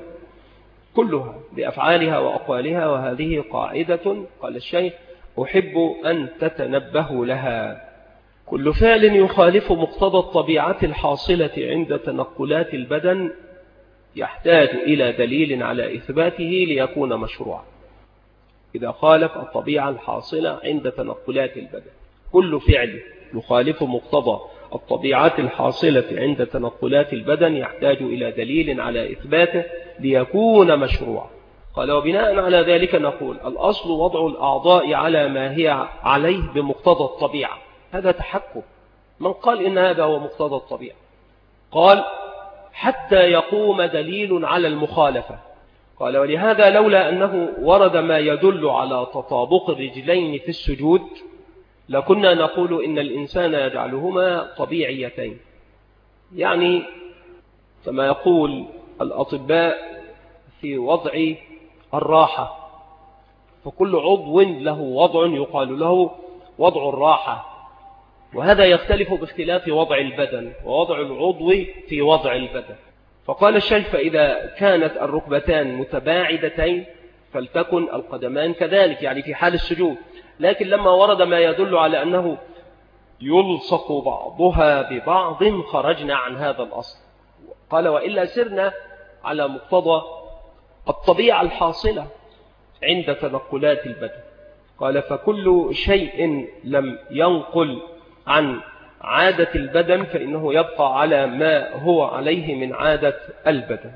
كلها بأفعالها وأقوالها، وهذه قاعدة قال الشيخ أحب أن تتنبهوا لها. كل فعل يخالف مقتضى الطبيعة الحاصلة عند تنقلات البدن يحتاج إلى دليل على إثباته ليكون مشروعا. إذا خالف الطبيعة الحاصلة عند تنقلات البدن، كل فعل يخالف مقتضى الطبيعة الحاصلة عند تنقلات البدن يحتاج إلى دليل على إثباته ليكون مشروعا. قال: وبناء على ذلك نقول: الأصل وضع الأعضاء على ما هي عليه بمقتضى الطبيعة. هذا تحكم. من قال إن هذا هو مقتضى الطبيعة؟ قال: حتى يقوم دليل على المخالفة. قال: ولهذا لولا أنه ورد ما يدل على تطابق الرجلين في السجود لكنا نقول إن الإنسان يجعلهما طبيعيتين، يعني كما يقول الأطباء في وضع الراحة، فكل عضو له وضع يقال له وضع الراحة، وهذا يختلف باختلاف وضع البدن ووضع العضو في وضع البدن. فقال الشيخ: فإذا كانت الركبتان متباعدتين فلتكن القدمان كذلك، يعني في حال السجود. لكن لما ورد ما يدل على أنه يلصق بعضها ببعض خرجنا عن هذا الأصل. قال: وإلا سرنا على مقتضى الطبيعة الحاصلة عند تنقلات البدن. قال: فكل شيء لم ينقل عن عادة البدن فإنه يبقى على ما هو عليه من عادة البدن.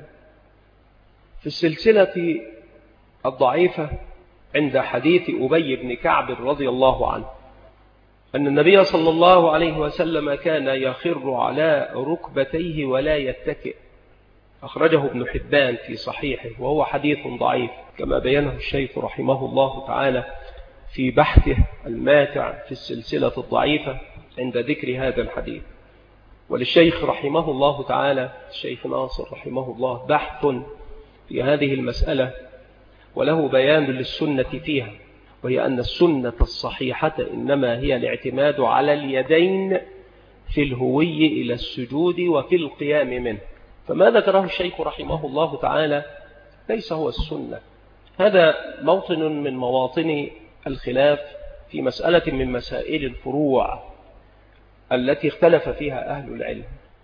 في السلسلة الضعيفة عند حديث أبي بن كعب رضي الله عنه أن النبي صلى الله عليه وسلم كان يخر على ركبتيه ولا يتكئ، أخرجه ابن حبان في صحيحه، وهو حديث ضعيف كما بينه الشيخ رحمه الله تعالى في بحثه الماتع في السلسلة الضعيفة عند ذكر هذا الحديث. وللشيخ رحمه الله تعالى الشيخ ناصر رحمه الله بحث في هذه المسألة وله بيان للسنة فيها، وهي أن السنة الصحيحة إنما هي الاعتماد على اليدين في الهوي إلى السجود وفي القيام منه. فما ذكره الشيخ رحمه الله تعالى ليس هو السنة. هذا موطن من مواطن الخلاف في مسألة من مسائل الفروع التي اختلف فيها أهل العلم.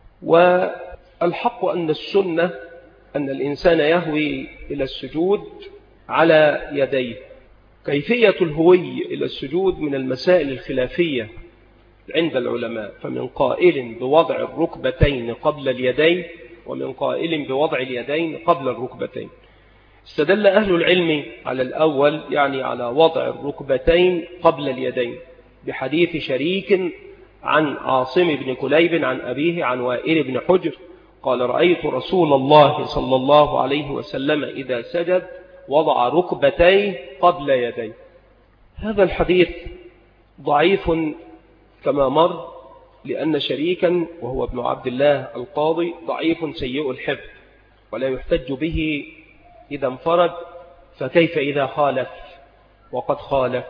والحق أن السنة أن الإنسان يهوي إلى السجود على يديه. كيفية الهوي إلى السجود من المسائل الخلافية عند العلماء، فمن قائل بوضع الركبتين قبل اليدين ومن قائل بوضع اليدين قبل الركبتين. استدل أهل العلم على الأول، يعني على وضع الركبتين قبل اليدين، بحديث شريك عن عاصم بن كليب عن أبيه عن وائل بن حجر قال: رأيت رسول الله صلى الله عليه وسلم إذا سجد وضع ركبتيه قبل يديه. هذا الحديث ضعيف كما مر، لأن شريكا وهو ابن عبد الله القاضي ضعيف سيء الحفظ ولا يحتج به إذا انفرد، فكيف إذا خالف؟ وقد خالف.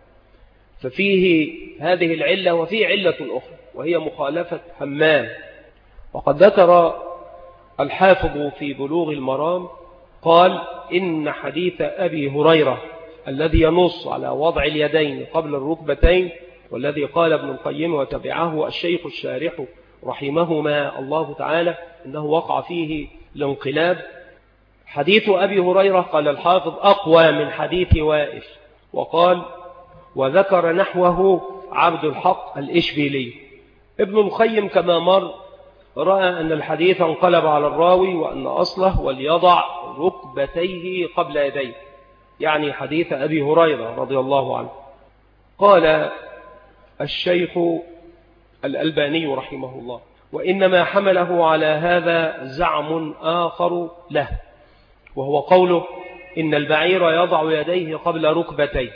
ففيه هذه العلة وفيه علة أخرى وهي مخالفة همام. وقد ذكر الحافظ في بلوغ المرام قال: إن حديث أبي هريرة الذي ينص على وضع اليدين قبل الركبتين، والذي قال ابن القيم وتبعه الشيخ الشارح رحمهما الله تعالى إنه وقع فيه الانقلاب، حديث أبي هريرة قال الحافظ أقوى من حديث وائل. وقال: وذكر نحوه عبد الحق الإشبيلي. ابن القيم كما مر رأى أن الحديث انقلب على الراوي وأن أصله وليضع ركبتيه قبل يديه، يعني حديث أبي هريرة رضي الله عنه. قال الشيخ الألباني رحمه الله: وإنما حمله على هذا زعم آخر له، وهو قوله إن البعير يضع يديه قبل ركبتيه.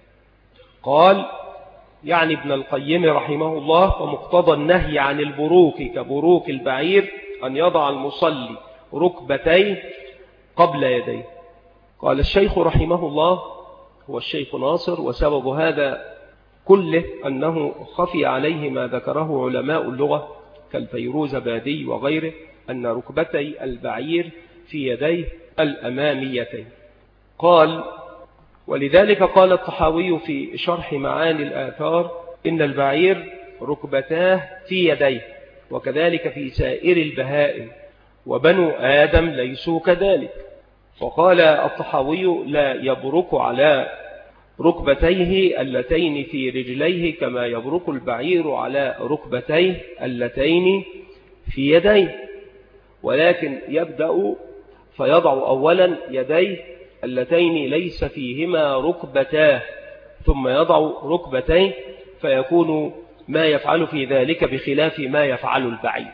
قال يعني ابن القيم رحمه الله: ومقتضى النهي عن البروك كبروك البعير أن يضع المصلي ركبتيه قبل يديه. قال الشيخ رحمه الله هو الشيخ ناصر: وسبب هذا كله أنه خفي عليه ما ذكره علماء اللغة كالفيروزبادي وغيره أن ركبتي البعير في يديه الأماميتين. قال: ولذلك قال الطحاوي في شرح معاني الآثار إن البعير ركبتاه في يديه، وكذلك في سائر البهائم، وبنو آدم ليسوا كذلك. فقال الطحاوي: لا يبرك على ركبتيه اللتين في رجليه كما يبرك البعير على ركبتيه اللتين في يديه، ولكن يبدأ فيضع أولا يديه اللتين ليس فيهما ركبتاه، ثم يضع ركبتيه، فيكون ما يفعل في ذلك بخلاف ما يفعل البعير.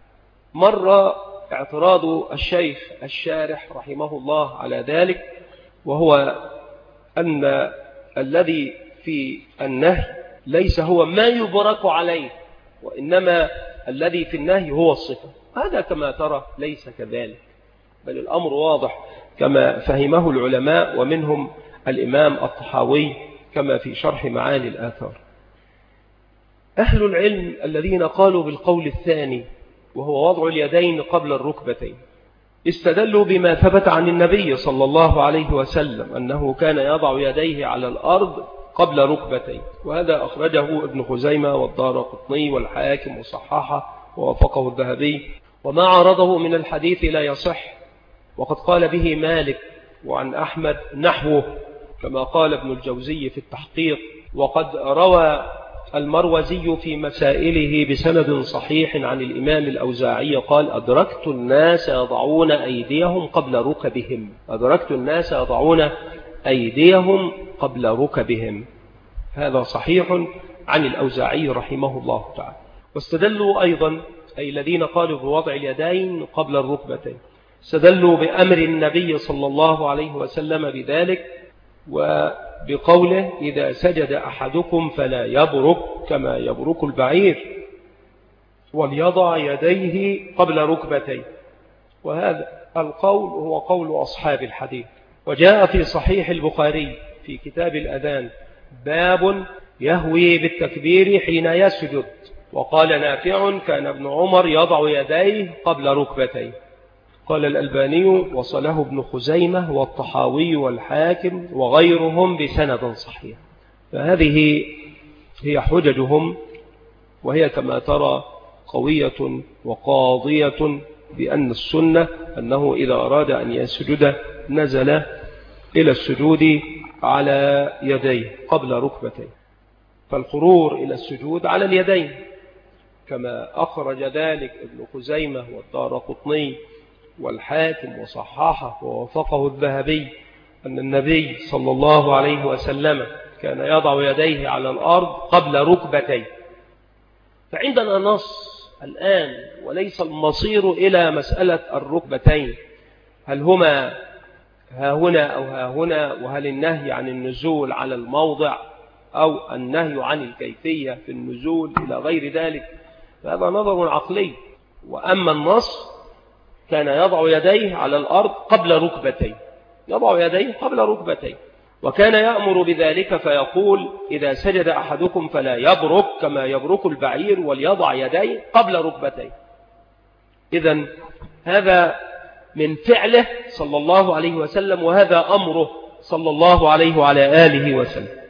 مر اعتراض الشيخ الشارح رحمه الله على ذلك، وهو أن الذي في النهي ليس هو ما يبرك عليه، وإنما الذي في النهي هو الصفة. هذا كما ترى ليس كذلك، بل الأمر واضح كما فهمه العلماء، ومنهم الإمام الطحاوي كما في شرح معاني الآثار. أهل العلم الذين قالوا بالقول الثاني وهو وضع اليدين قبل الركبتين استدلوا بما ثبت عن النبي صلى الله عليه وسلم أنه كان يضع يديه على الأرض قبل ركبتين، وهذا أخرجه ابن خزيمة والدارقطني والحاكم وصححه ووافقه الذهبي. وما عرضه من الحديث لا يصح، وقد قال به مالك وعن أحمد نحوه كما قال ابن الجوزي في التحقيق. وقد روى المروزي في مسائله بسند صحيح عن الإمام الأوزاعي قال: أدركت الناس يضعون أيديهم قبل ركبهم. أدركت الناس يضعون أيديهم قبل ركبهم. هذا صحيح عن الأوزاعي رحمه الله تعالى. واستدلوا أيضا أي الذين قالوا بوضع اليدين قبل الركبتين استدلوا بأمر النبي صلى الله عليه وسلم بذلك، وبقوله: إذا سجد أحدكم فلا يبرك كما يبرك البعير وليضع يديه قبل ركبتيه. وهذا القول هو قول أصحاب الحديث. وجاء في صحيح البخاري في كتاب الأذان باب يهوي بالتكبير حين يسجد، وقال نافع: كان ابن عمر يضع يديه قبل ركبتيه. قال الألباني: وصله ابن خزيمة والطحاوي والحاكم وغيرهم بسند صحيح. فهذه هي حججهم، وهي كما ترى قوية وقاضية بأن السنة أنه إذا أراد أن يسجد نزل إلى السجود على يديه قبل ركبتيه، فالخرور إلى السجود على اليدين، كما أخرج ذلك ابن خزيمة والدارقطني والحاكم وصححه ووافقه الذهبي أن النبي صلى الله عليه وسلم كان يضع يديه على الأرض قبل ركبتيه. فعندنا نص الآن، وليس المصير إلى مسألة الركبتين، هل هما ها هنا أو ها هنا، وهل النهي عن النزول على الموضع أو النهي عن الكيفية في النزول إلى غير ذلك، فهذا نظر عقلي. وأما النص كان يضع يديه على الأرض قبل ركبتين، يضع يديه قبل ركبتين، وكان يأمر بذلك فيقول: إذا سجد أحدكم فلا يبرك كما يبرك البعير وليضع يديه قبل ركبتين. إذن هذا من فعله صلى الله عليه وسلم، وهذا أمره صلى الله عليه وعلى آله وسلم.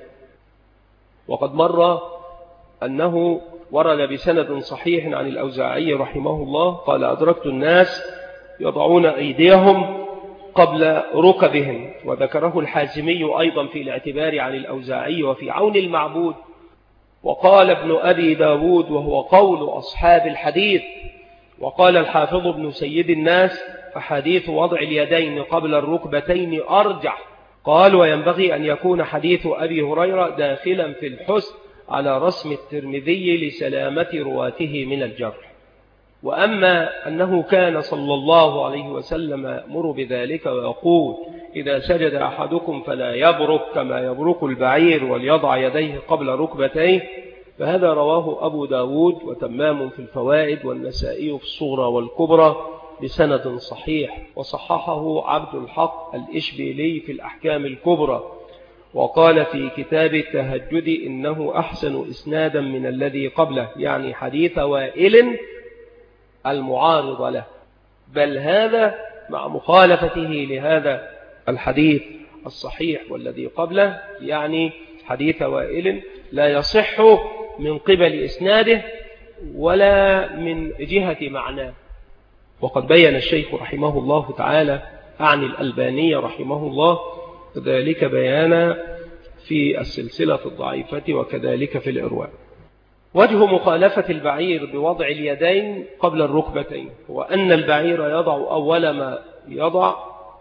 وقد مر أنه ورد بسند صحيح عن الأوزاعي رحمه الله قال: أدركت الناس يضعون أيديهم قبل ركبهم. وذكره الحازمي أيضا في الاعتبار عن الأوزاعي وفي عون المعبود. وقال ابن أبي داود وهو قول أصحاب الحديث. وقال الحافظ ابن سيد الناس: أحاديث وضع اليدين قبل الركبتين أرجح. قال: وينبغي أن يكون حديث أبي هريرة داخلا في الحسن على رسم الترمذي لسلامة رواته من الجرح. وأما أنه كان صلى الله عليه وسلم يأمر بذلك ويقول: إذا سجد أحدكم فلا يبرك كما يبرك البعير وليضع يديه قبل ركبتيه، فهذا رواه أبو داود وتمام في الفوائد والنسائي في الصغرى والكبرى بسند صحيح، وصححه عبد الحق الإشبيلي في الأحكام الكبرى، وقال في كتاب التهجد إنه أحسن إسنادا من الذي قبله، يعني حديث وائل المعارض له، بل هذا مع مخالفته لهذا الحديث الصحيح والذي قبله، يعني حديث وائل لا يصح من قبل إسناده ولا من جهة معناه. وقد بين الشيخ رحمه الله تعالى عن الألباني رحمه الله ذلك بيانا في السلسلة الضعيفة وكذلك في الإرواء. وجه مخالفة البعير بوضع اليدين قبل الركبتين هو أن البعير يضع أول ما يضع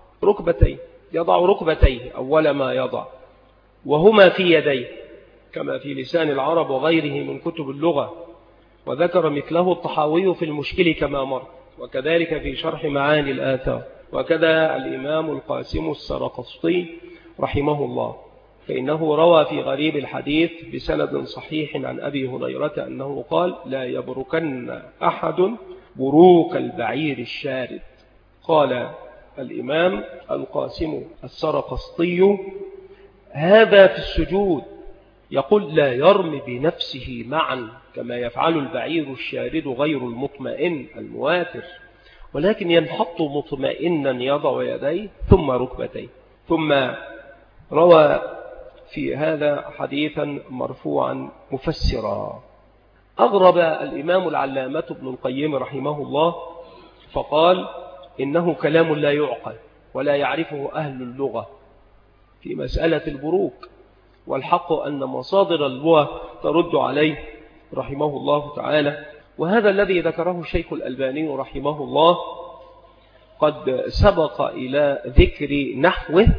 ركبتيه أول ما يضع، وهما في يديه كما في لسان العرب وغيره من كتب اللغة، وذكر مثله الطحاوي في المشكل كما مر، وكذلك في شرح معاني الآثار، وكذا الإمام القاسم السرقسطي رحمه الله، فإنه روى في غريب الحديث بسند صحيح عن أبي هريرة أنه قال: لا يبركن أحد بروك البعير الشارد. قال الإمام القاسم السرقسطي: هذا في السجود، يقول لا يرمي بنفسه معا كما يفعل البعير الشارد غير المطمئن المواتر، ولكن ينحط مطمئنا يضع يديه ثم ركبتيه. ثم روى في هذا حديثا مرفوعا مفسرا. أغرب الإمام العلامة ابن القيم رحمه الله فقال: إنه كلام لا يعقل ولا يعرفه أهل اللغة في مسألة البروك، والحق أن مصادر اللغة ترد عليه رحمه الله تعالى. وهذا الذي ذكره الشيخ الألباني رحمه الله قد سبق إلى ذكر نحوه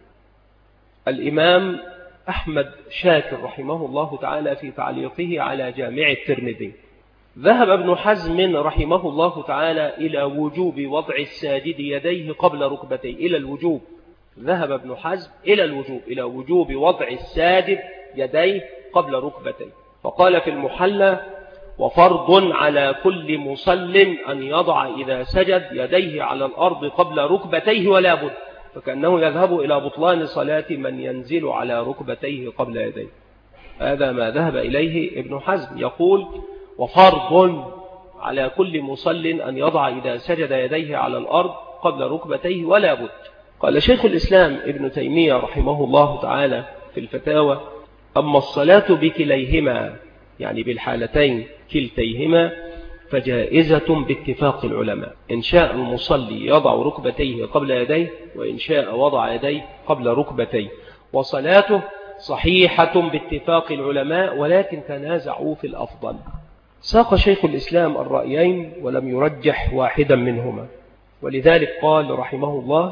الإمام أحمد شاكر رحمه الله تعالى في تعليقه على جامع الترمذي. ذهب ابن حزم رحمه الله تعالى إلى وجوب وضع الساجد يديه قبل ركبتيه، إلى الوجوب. ذهب ابن حزم إلى وجوب وضع الساجد يديه قبل ركبتيه، فقال في المحلى: وفرض على كل مصل أن يضع إذا سجد يديه على الأرض قبل ركبتيه ولا بد، فكأنه يذهب إلى بطلان صلاة من ينزل على ركبتيه قبل يديه. هذا ما ذهب إليه ابن حزم، يقول: وفرض على كل مصل أن يضع إذا سجد يديه على الأرض قبل ركبتيه ولا بد. قال شيخ الإسلام ابن تيمية رحمه الله تعالى في الفتاوى: أما الصلاة بكليهما، يعني بالحالتين كلتيهما، فجائزة باتفاق العلماء، إن شاء المصلي يضع ركبتيه قبل يديه، وإن شاء وضع يديه قبل ركبتيه، وصلاته صحيحة باتفاق العلماء، ولكن تنازعوا في الأفضل. ساق شيخ الإسلام الرأيين ولم يرجح واحدا منهما، ولذلك قال رحمه الله: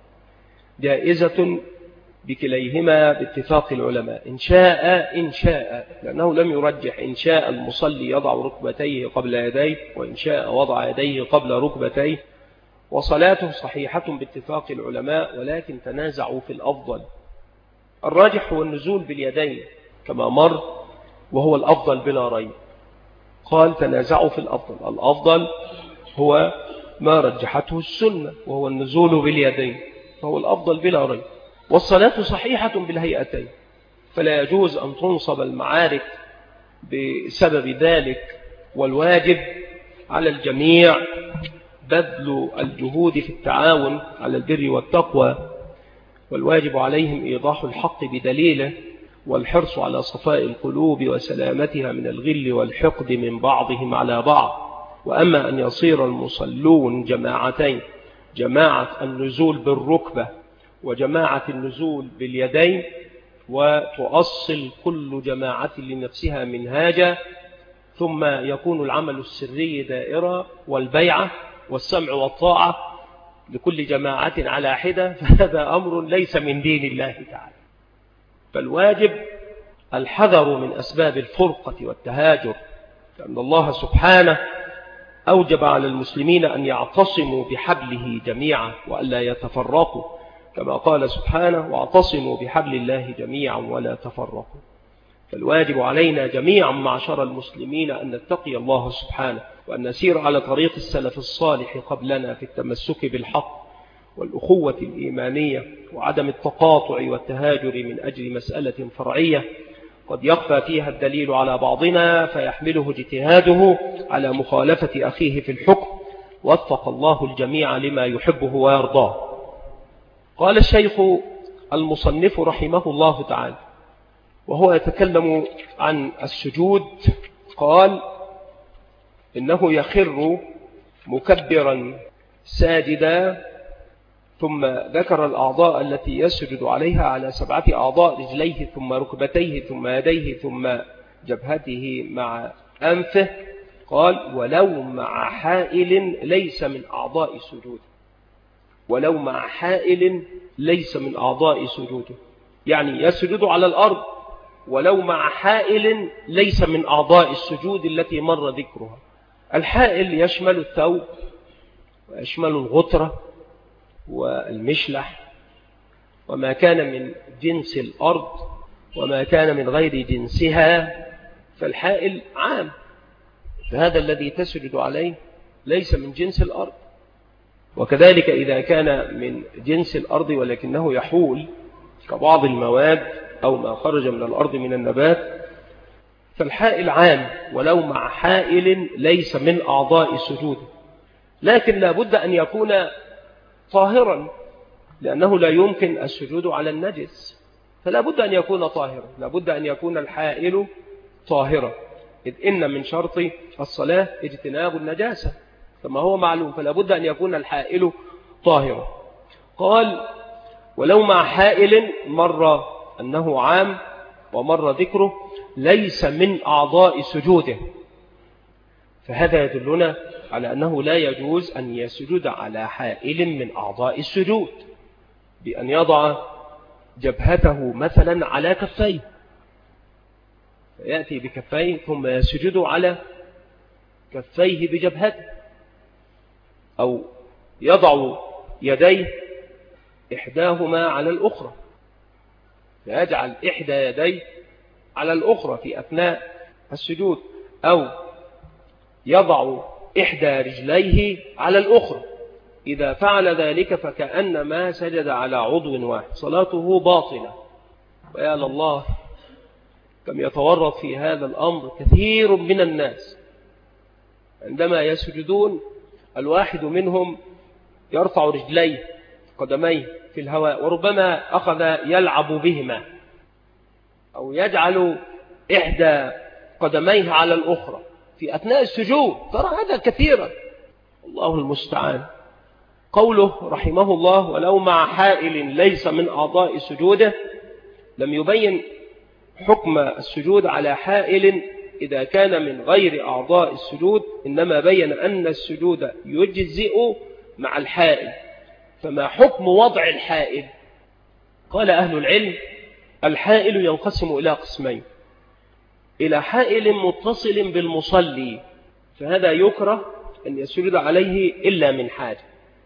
جائزة بكليهما باتفاق العلماء، إن شاء، لأنه لم يرجح إن شاء المصلي يضع ركبتيه قبل يديه، وإن شاء وضع يديه قبل ركبتيه، وصلاته صحيحة باتفاق العلماء، ولكن تنازعوا في الأفضل. الراجح هو النزول باليدين كما مر، وهو الأفضل بلا ريب. قال: تنازعوا في الأفضل، الأفضل هو ما رجحته السنة، وهو النزول باليدين، فهو الأفضل بلا ريب. والصلاة صحيحة بالهيئتين، فلا يجوز أن تنصب المعارك بسبب ذلك، والواجب على الجميع بذل الجهود في التعاون على البر والتقوى، والواجب عليهم إيضاح الحق بدليله، والحرص على صفاء القلوب وسلامتها من الغل والحقد من بعضهم على بعض. وأما أن يصير المصلون جماعتين، جماعة النزول بالركبة وجماعة النزول باليدين، وتؤصل كل جماعة لنفسها منهاجا، ثم يكون العمل السري دائرة والبيعة والسمع والطاعة لكل جماعة على حدة، فهذا أمر ليس من دين الله تعالى. فالواجب الحذر من أسباب الفرقة والتهاجر، لأن الله سبحانه أوجب على المسلمين أن يعتصموا بحبله جميعا وألا يتفرقوا، كما قال سبحانه: واعتصموا بحبل الله جميعا ولا تفرقوا. فالواجب علينا جميعا معشر المسلمين أن نتقي الله سبحانه، وأن نسير على طريق السلف الصالح قبلنا في التمسك بالحق والأخوة الإيمانية، وعدم التقاطع والتهاجر من أجل مسألة فرعية قد يخفى فيها الدليل على بعضنا فيحمله اجتهاده على مخالفة أخيه في الحكم. وفق الله الجميع لما يحبه ويرضاه. قال الشيخ المصنف رحمه الله تعالى: وهو يتكلم عن السجود قال إنه يخر مكبرا ساجدا، ثم ذكر الأعضاء التي يسجد عليها على 7 أعضاء: رجليه ثم ركبتيه ثم يديه ثم جبهته مع أنفه. قال ولو مع حائل ليس من أعضاء سجوده، ولو مع حائل ليس من أعضاء سجوده، يعني يسجد على الأرض ولو مع حائل ليس من أعضاء السجود التي مر ذكرها. الحائل يشمل الثوب ويشمل الغترة والمشلح وما كان من جنس الأرض وما كان من غير جنسها، فالحائل عام، فهذا الذي تسجد عليه ليس من جنس الأرض. وكذلك إذا كان من جنس الأرض ولكنه يحول كبعض المواد أو ما خرج من الأرض من النبات، فالحائل عام ولو مع حائل ليس من أعضاء السجود، لكن لا بد أن يكون طاهرا، لأنه لا يمكن السجود على النجس، فلا بد أن يكون طاهرا، لا بد أن يكون الحائل طاهرا، إذ إن من شرط الصلاة اجتناب النجاسة كما هو معلوم، فلا بد أن يكون الحائل طاهرا. قال ولو مع حائل مر أنه عام ومر ذكره ليس من أعضاء سجوده، فهذا يدلنا على أنه لا يجوز أن يسجد على حائل من أعضاء السجود بأن يضع جبهته مثلا على كفيه، فيأتي بكفيه ثم يسجد على كفيه بجبهته، أو يضع يديه إحداهما على الأخرى، فيجعل إحدى يديه على الأخرى في أثناء السجود، أو يضع إحدى رجليه على الأخرى. إذا فعل ذلك فكأنما سجد على عضو واحد، صلاته باطلة. ويا لله كم يتورط في هذا الأمر كثير من الناس، عندما يسجدون الواحد منهم يرفع رجليه قدميه في الهواء، وربما أخذ يلعب بهما أو يجعل إحدى قدميه على الأخرى في أثناء السجود، ترى هذا كثيرا، الله المستعان. قوله رحمه الله ولو مع حائل ليس من أعضاء سجوده، لم يبين حكم السجود على حائل إذا كان من غير أعضاء السجود، إنما بين أن السجود يجزئ مع الحائل. فما حكم وضع الحائل؟ قال أهل العلم الحائل ينقسم إلى قسمين: إلى حائل متصل بالمصلي، فهذا يكره أن يسجد عليه إلا من حاجة،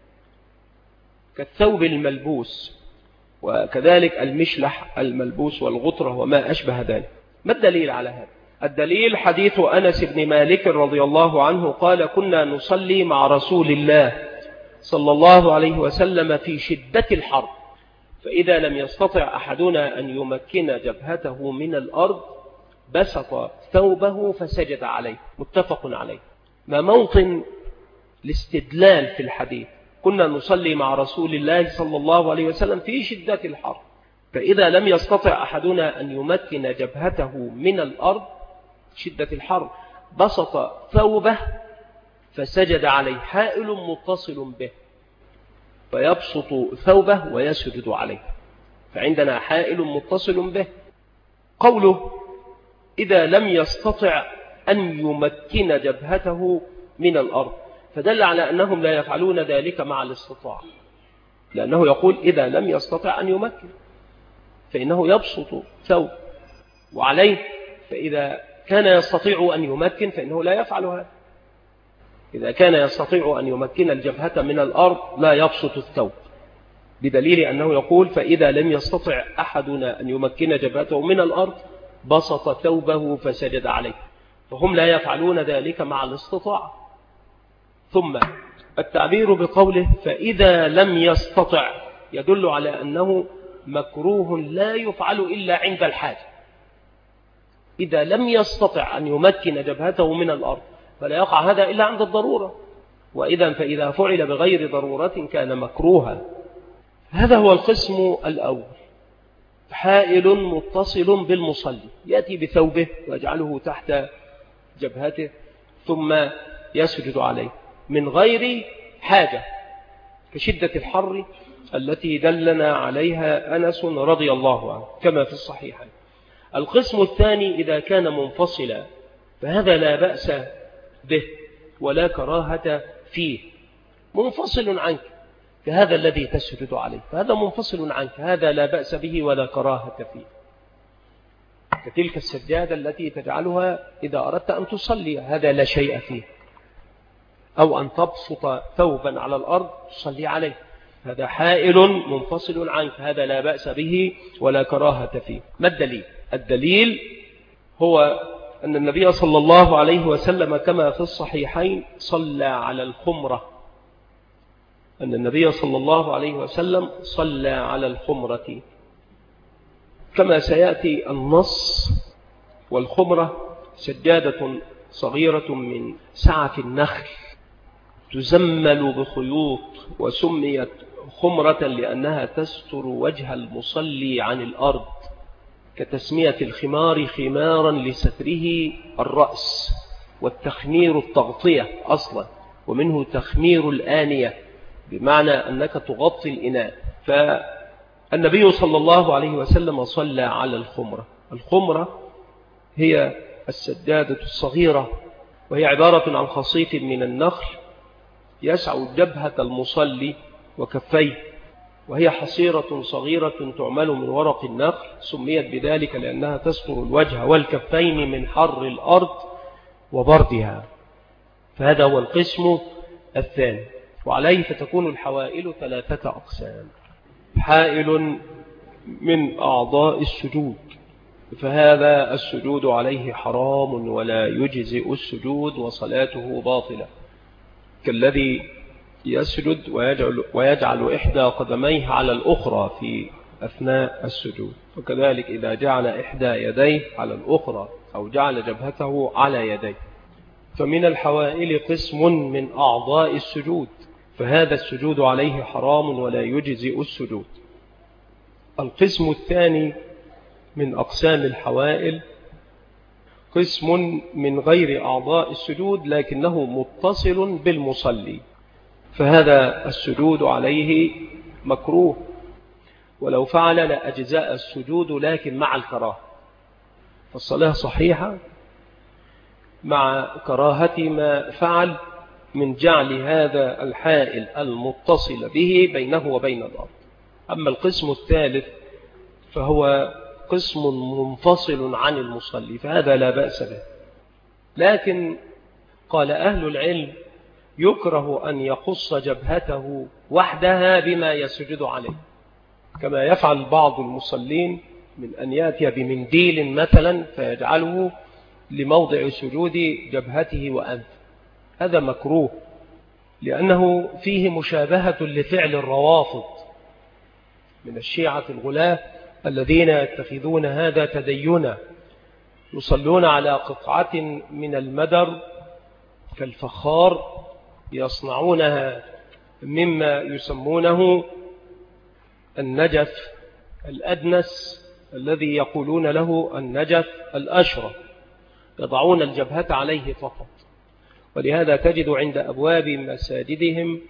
كالثوب الملبوس، وكذلك المشلح الملبوس والغطرة وما أشبه ذلك. ما الدليل على هذا؟ الدليل حديث أنس بن مالك رضي الله عنه قال كنا نصلي مع رسول الله صلى الله عليه وسلم في شدة الحر، فإذا لم يستطع أحدنا أن يمكن جبهته من الأرض بسط ثوبه فسجد عليه، متفق عليه. ما موطن الاستدلال في الحديث؟ كنا نصلي مع رسول الله صلى الله عليه وسلم في شدة الحر، فإذا لم يستطع أحدنا أن يمكن جبهته من الأرض شدة الحر بسط ثوبه فسجد عليه، حائل متصل به فيبسط ثوبه ويسجد عليه، فعندنا حائل متصل به. قوله إذا لم يستطع أن يمكن جبهته من الأرض، فدل على أنهم لا يفعلون ذلك مع الاستطاعة، لأنه يقول إذا لم يستطع أن يمكن فإنه يبسط ثوب وعليه، فإذا كان يستطيع أن يمكن فإنه لا يفعل هذا. إذا كان يستطيع أن يمكن الجبهة من الأرض لا يبسط الثوب، بدليل أنه يقول فإذا لم يستطع أحدنا أن يمكن جبهته من الأرض بسط ثوبه فسجد عليه، فهم لا يفعلون ذلك مع الاستطاعة. ثم التعبير بقوله فإذا لم يستطع يدل على أنه مكروه لا يفعل إلا عند الحاجة. إذا لم يستطع أن يمكن جبهته من الأرض فلا يقع هذا إلا عند الضرورة، وإذا فإذا فعل بغير ضرورة كان مكروها. هذا هو القسم الأول. حائل متصل بالمصلي، يأتي بثوبه ويجعله تحت جبهته ثم يسجد عليه من غير حاجة، كشدة الحر التي دلنا عليها أنس رضي الله عنه كما في الصحيحين. القسم الثاني إذا كان منفصلا فهذا لا بأس به ولا كراهة فيه، منفصل عنك كهذا الذي تسجد عليه، فهذا منفصل عنك، هذا لا بأس به ولا كراهة فيه، كتلك السجادة التي تجعلها إذا أردت أن تصلي، هذا لا شيء فيه، أو أن تبسط ثوبا على الأرض تصلي عليه، هذا حائل منفصل عنك، هذا لا بأس به ولا كراهة فيه. ما الدليل؟ الدليل هو أن النبي صلى الله عليه وسلم كما في الصحيحين صلى على الخمرة، أن النبي صلى الله عليه وسلم صلى على الخمرة كما سيأتي النص. والخمرة سجادة صغيرة من سعف النخل تزمل بخيوط، وسميت خمرة لأنها تستر وجه المصلي عن الأرض، كتسمية الخمار خمارا لستره الرأس، والتخمير التغطية أصلا، ومنه تخمير الآنية بمعنى أنك تغطي الإناء. فالنبي صلى الله عليه وسلم صلى على الخمرة. الخمرة هي السجادة الصغيرة، وهي عبارة عن خصيف من النخل يسع جبهة المصلي وكفيه، وهي حصيرة صغيرة تعمل من ورق النخل، سميت بذلك لأنها تستر الوجه والكفين من حر الأرض وبردها. فهذا هو القسم الثاني، وعليه فتكون الحوائل ثلاثة أقسام. حائل من أعضاء السجود، فهذا السجود عليه حرام ولا يجزئ السجود وصلاته باطلة، كالذي يسجد ويجعل إحدى قدميه على الأخرى في أثناء السجود، وكذلك إذا جعل إحدى يديه على الأخرى أو جعل جبهته على يديه. فمن الحوائل قسم من أعضاء السجود، فهذا السجود عليه حرام ولا يجزئ السجود. القسم الثاني من أقسام الحوائل قسم من غير أعضاء السجود لكنه متصل بالمصلي، فهذا السجود عليه مكروه، ولو فعل لأجزاء السجود لكن مع الكراهة، فالصلاة صحيحة مع كراهة ما فعل من جعل هذا الحائل المتصل به بينه وبين الأرض. أما القسم الثالث فهو قسم منفصل عن المصلي، فهذا لا بأس به، لكن قال أهل العلم يكره أن يخص جبهته وحدها بما يسجد عليه، كما يفعل بعض المصلين من أن يأتي بمنديل مثلا فيجعله لموضع سجود جبهته وأنفه، هذا مكروه لأنه فيه مشابهة لفعل الروافض من الشيعة الغلاة الذين يتخذون هذا تدينا، يصلون على قطعة من المدر كالفخار يصنعونها مما يسمونه النجف الأدنس الذي يقولون له النجف الأشرف، يضعون الجبهة عليه فقط. ولهذا تجد عند أبواب مساجدهم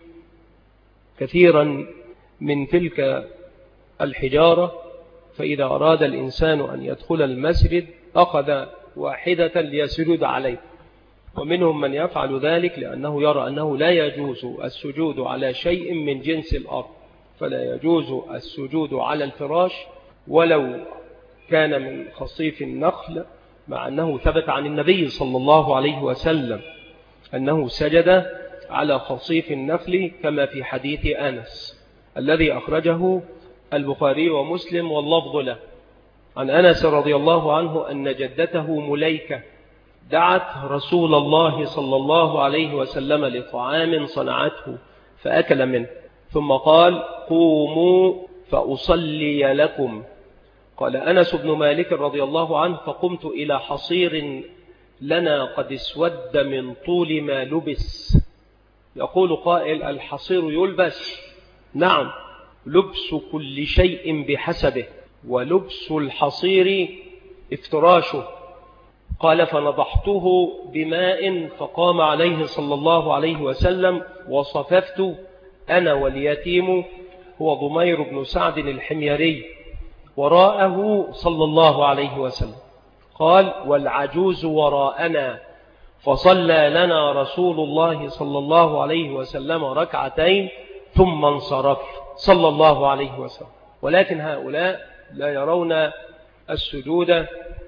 كثيرا من تلك الحجارة، فإذا أراد الإنسان أن يدخل المسجد أخذ واحدة ليسجد عليه، ومنهم من يفعل ذلك لأنه يرى أنه لا يجوز السجود على شيء من جنس الأرض، فلا يجوز السجود على الفراش ولو كان من خصيف النخل، مع أنه ثبت عن النبي صلى الله عليه وسلم أنه سجد على خصيف النخل كما في حديث أنس الذي أخرجه البخاري ومسلم واللفظ له، عن أنس رضي الله عنه أن جدته مليكة دعت رسول الله صلى الله عليه وسلم لطعام صنعته فأكل منه، ثم قال قوموا فأصلي لكم. قال أنس بن مالك رضي الله عنه فقمت إلى حصير لنا قد اسود من طول ما لبس. يقول قائل الحصير يلبس؟ نعم، لبس كل شيء بحسبه، ولبس الحصير افتراشه. قال فنضحته بماء فقام عليه صلى الله عليه وسلم وصففت أنا واليتيم هو ضمير بن سعد الحميري وراءه صلى الله عليه وسلم. قال والعجوز وراءنا فصلى لنا رسول الله صلى الله عليه وسلم ركعتين ثم انصرف صلى الله عليه وسلم. ولكن هؤلاء لا يرون السجود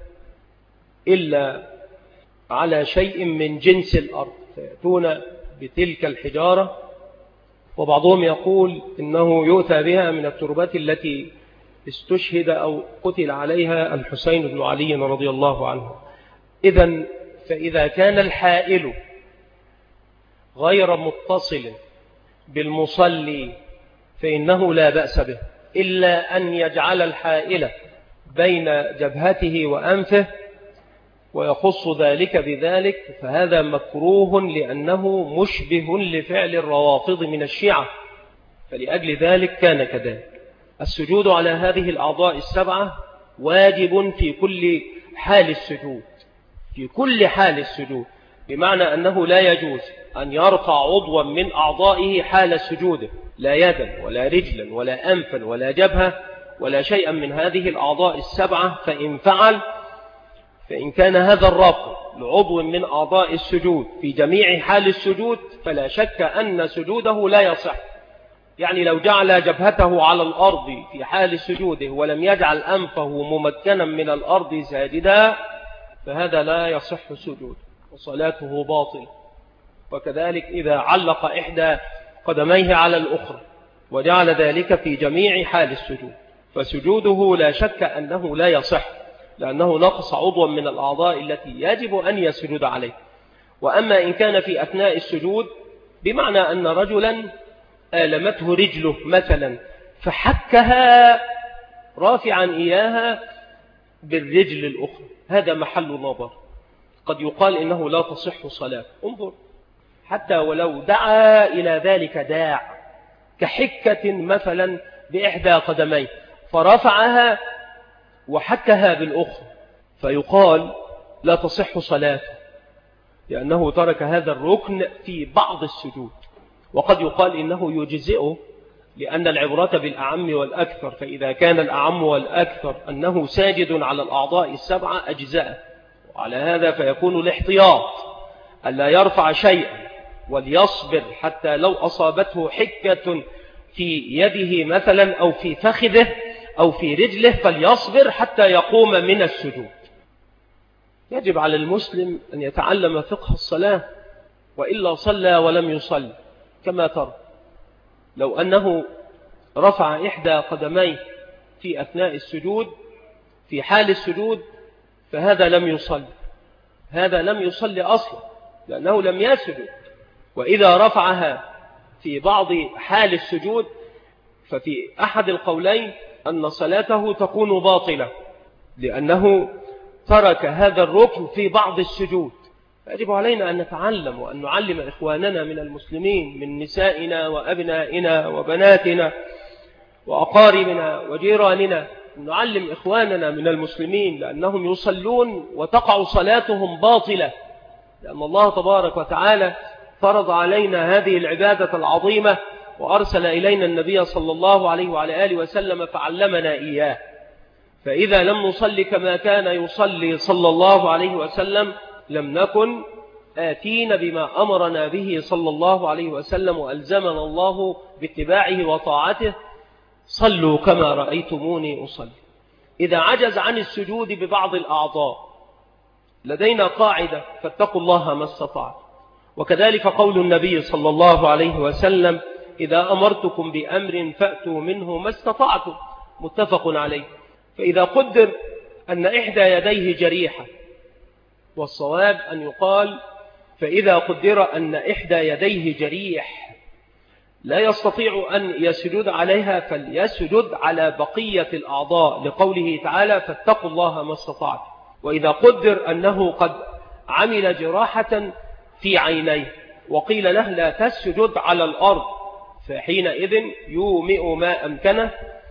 إلا على شيء من جنس الأرض، فيأتون بتلك الحجارة، وبعضهم يقول إنه يؤتى بها من التربات التي استشهد أو قتل عليها الحسين بن علي رضي الله عنه. فإذا كان الحائل غير متصل بالمصلي فإنه لا بأس به، إلا أن يجعل الحائل بين جبهته وأنفه ويخص ذلك بذلك، فهذا مكروه لأنه مشبه لفعل الروافض من الشيعة، فلأجل ذلك كان كذلك. السجود على هذه الأعضاء السبعة واجب في كل حال السجود، في كل حال السجود، بمعنى أنه لا يجوز أن يرفع عضوا من أعضائه حال سجوده، لا يدا ولا رجلا ولا أنفا ولا جبهة ولا شيئا من هذه الأعضاء السبعة. فإن كان هذا الرفع لعضو من أعضاء السجود في جميع حال السجود فلا شك أن سجوده لا يصح. يعني لو جعل جبهته على الأرض في حال سجوده ولم يجعل أنفه ممكنا من الأرض ساجدا فهذا لا يصح سجوده وصلاته باطل. وكذلك إذا علق إحدى قدميه على الأخرى وجعل ذلك في جميع حال السجود فسجوده لا شك أنه لا يصح، لأنه نقص عضوا من الأعضاء التي يجب أن يسجد عليه. وأما إن كان في أثناء السجود بمعنى أن رجلا آلمته رجله مثلا فحكها رافعا إياها بالرجل الأخرى، هذا محل نظر، قد يقال إنه لا تصح صلاة. انظر، حتى ولو دعا إلى ذلك داع كحكة مثلا بإحدى قدميه فرفعها وحكها بالأخرى فيقال لا تصح صلاته، لأنه ترك هذا الركن في بعض السجود. وقد يقال إنه يجزئه، لأن العبرة بالأعم والأكثر، فإذا كان الأعم والأكثر أنه ساجد على الأعضاء السبعة أجزاء. وعلى هذا فيكون الاحتياط ألا يرفع شيئا وليصبر حتى لو أصابته حكة في يده مثلا أو في فخذه أو في رجله فليصبر حتى يقوم من السجود. يجب على المسلم أن يتعلم فقه الصلاة، وإلا صلى ولم يصلي. كما ترى لو أنه رفع إحدى قدميه في أثناء السجود في حال السجود فهذا لم يصلي، هذا لم يصلي أصلا لأنه لم يسجد. وإذا رفعها في بعض حال السجود ففي أحد القولين أن صلاته تكون باطلة لأنه ترك هذا الركن في بعض السجود. فيجب علينا أن نتعلم وأن نعلم إخواننا من المسلمين من نسائنا وأبنائنا وبناتنا وأقاربنا وجيراننا، نعلم إخواننا من المسلمين لأنهم يصلون وتقع صلاتهم باطلة، لأن الله تبارك وتعالى فرض علينا هذه العبادة العظيمة وأرسل إلينا النبي صلى الله عليه وعلى آله وسلم فعلمنا إياه. فإذا لم نصلي كما كان يصلي صلى الله عليه وسلم لم نكن آتين بما أمرنا به صلى الله عليه وسلم وألزمنا الله باتباعه وطاعته. صلوا كما رأيتموني أصلي. إذا عجز عن السجود ببعض الأعضاء لدينا قاعدة فاتقوا الله ما استطعت، وكذلك قول النبي صلى الله عليه وسلم إذا أمرتكم بأمر فأتوا منه ما استطعتم، متفق عليه. فإذا قدر أن إحدى يديه جريحة، والصواب أن يقال فإذا قدر أن إحدى يديه جريح لا يستطيع أن يسجد عليها فليسجد على بقية الأعضاء لقوله تعالى فاتقوا الله ما استطعت. وإذا قدر أنه قد عمل جراحة في عينيه وقيل له لا تسجد على الأرض فحينئذ يومئ ما أمكنه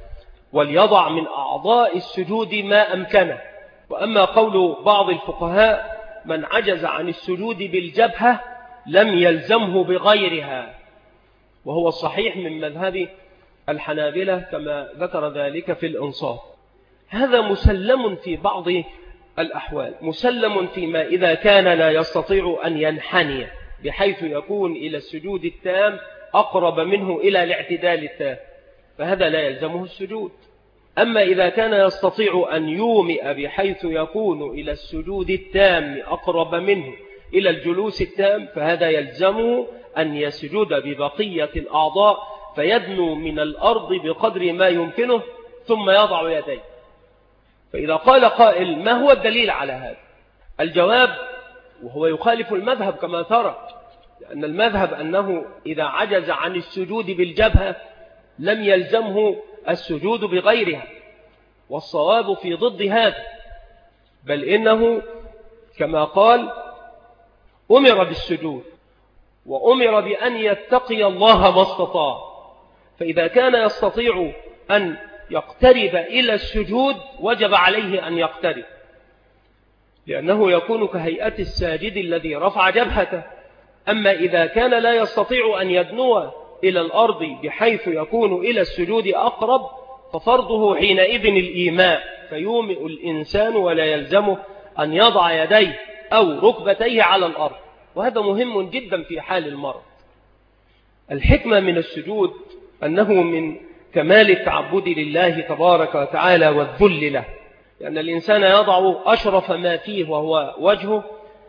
وليضع من أعضاء السجود ما أمكنه. وأما قول بعض الفقهاء من عجز عن السجود بالجبهة لم يلزمه بغيرها، وهو الصحيح من مذهب الحنابلة كما ذكر ذلك في الإنصاف. هذا مسلم في بعض الأحوال، مسلم فيما إذا كان لا يستطيع أن ينحني بحيث يكون إلى السجود التام أقرب منه إلى الاعتدال التام، فهذا لا يلزمه السجود. أما إذا كان يستطيع أن يومئ بحيث يكون إلى السجود التام أقرب منه إلى الجلوس التام، فهذا يلزمه أن يسجد ببقية الأعضاء فيدنو من الأرض بقدر ما يمكنه ثم يضع يديه. فإذا قال قائل ما هو الدليل على هذا؟ الجواب وهو يخالف المذهب كما ترى، لأن المذهب أنه إذا عجز عن السجود بالجبهة لم يلزمه السجود بغيرها، والصواب في ضد هذا، بل إنه كما قال أمر بالسجود وأمر بأن يتقي الله ما استطاع، فإذا كان يستطيع أن يقترب إلى السجود وجب عليه أن يقترب، لأنه يكون كهيئة الساجد الذي رفع جبهته. أما إذا كان لا يستطيع أن يدنو إلى الأرض بحيث يكون إلى السجود أقرب ففرضه حينئذ الإيماء، فيومئ الإنسان ولا يلزمه أن يضع يديه أو ركبتيه على الأرض، وهذا مهم جدا في حال المرض. الحكمة من السجود أنه من كمال التعبد لله تبارك وتعالى والذل له، لأن الإنسان يضع أشرف ما فيه وهو وجهه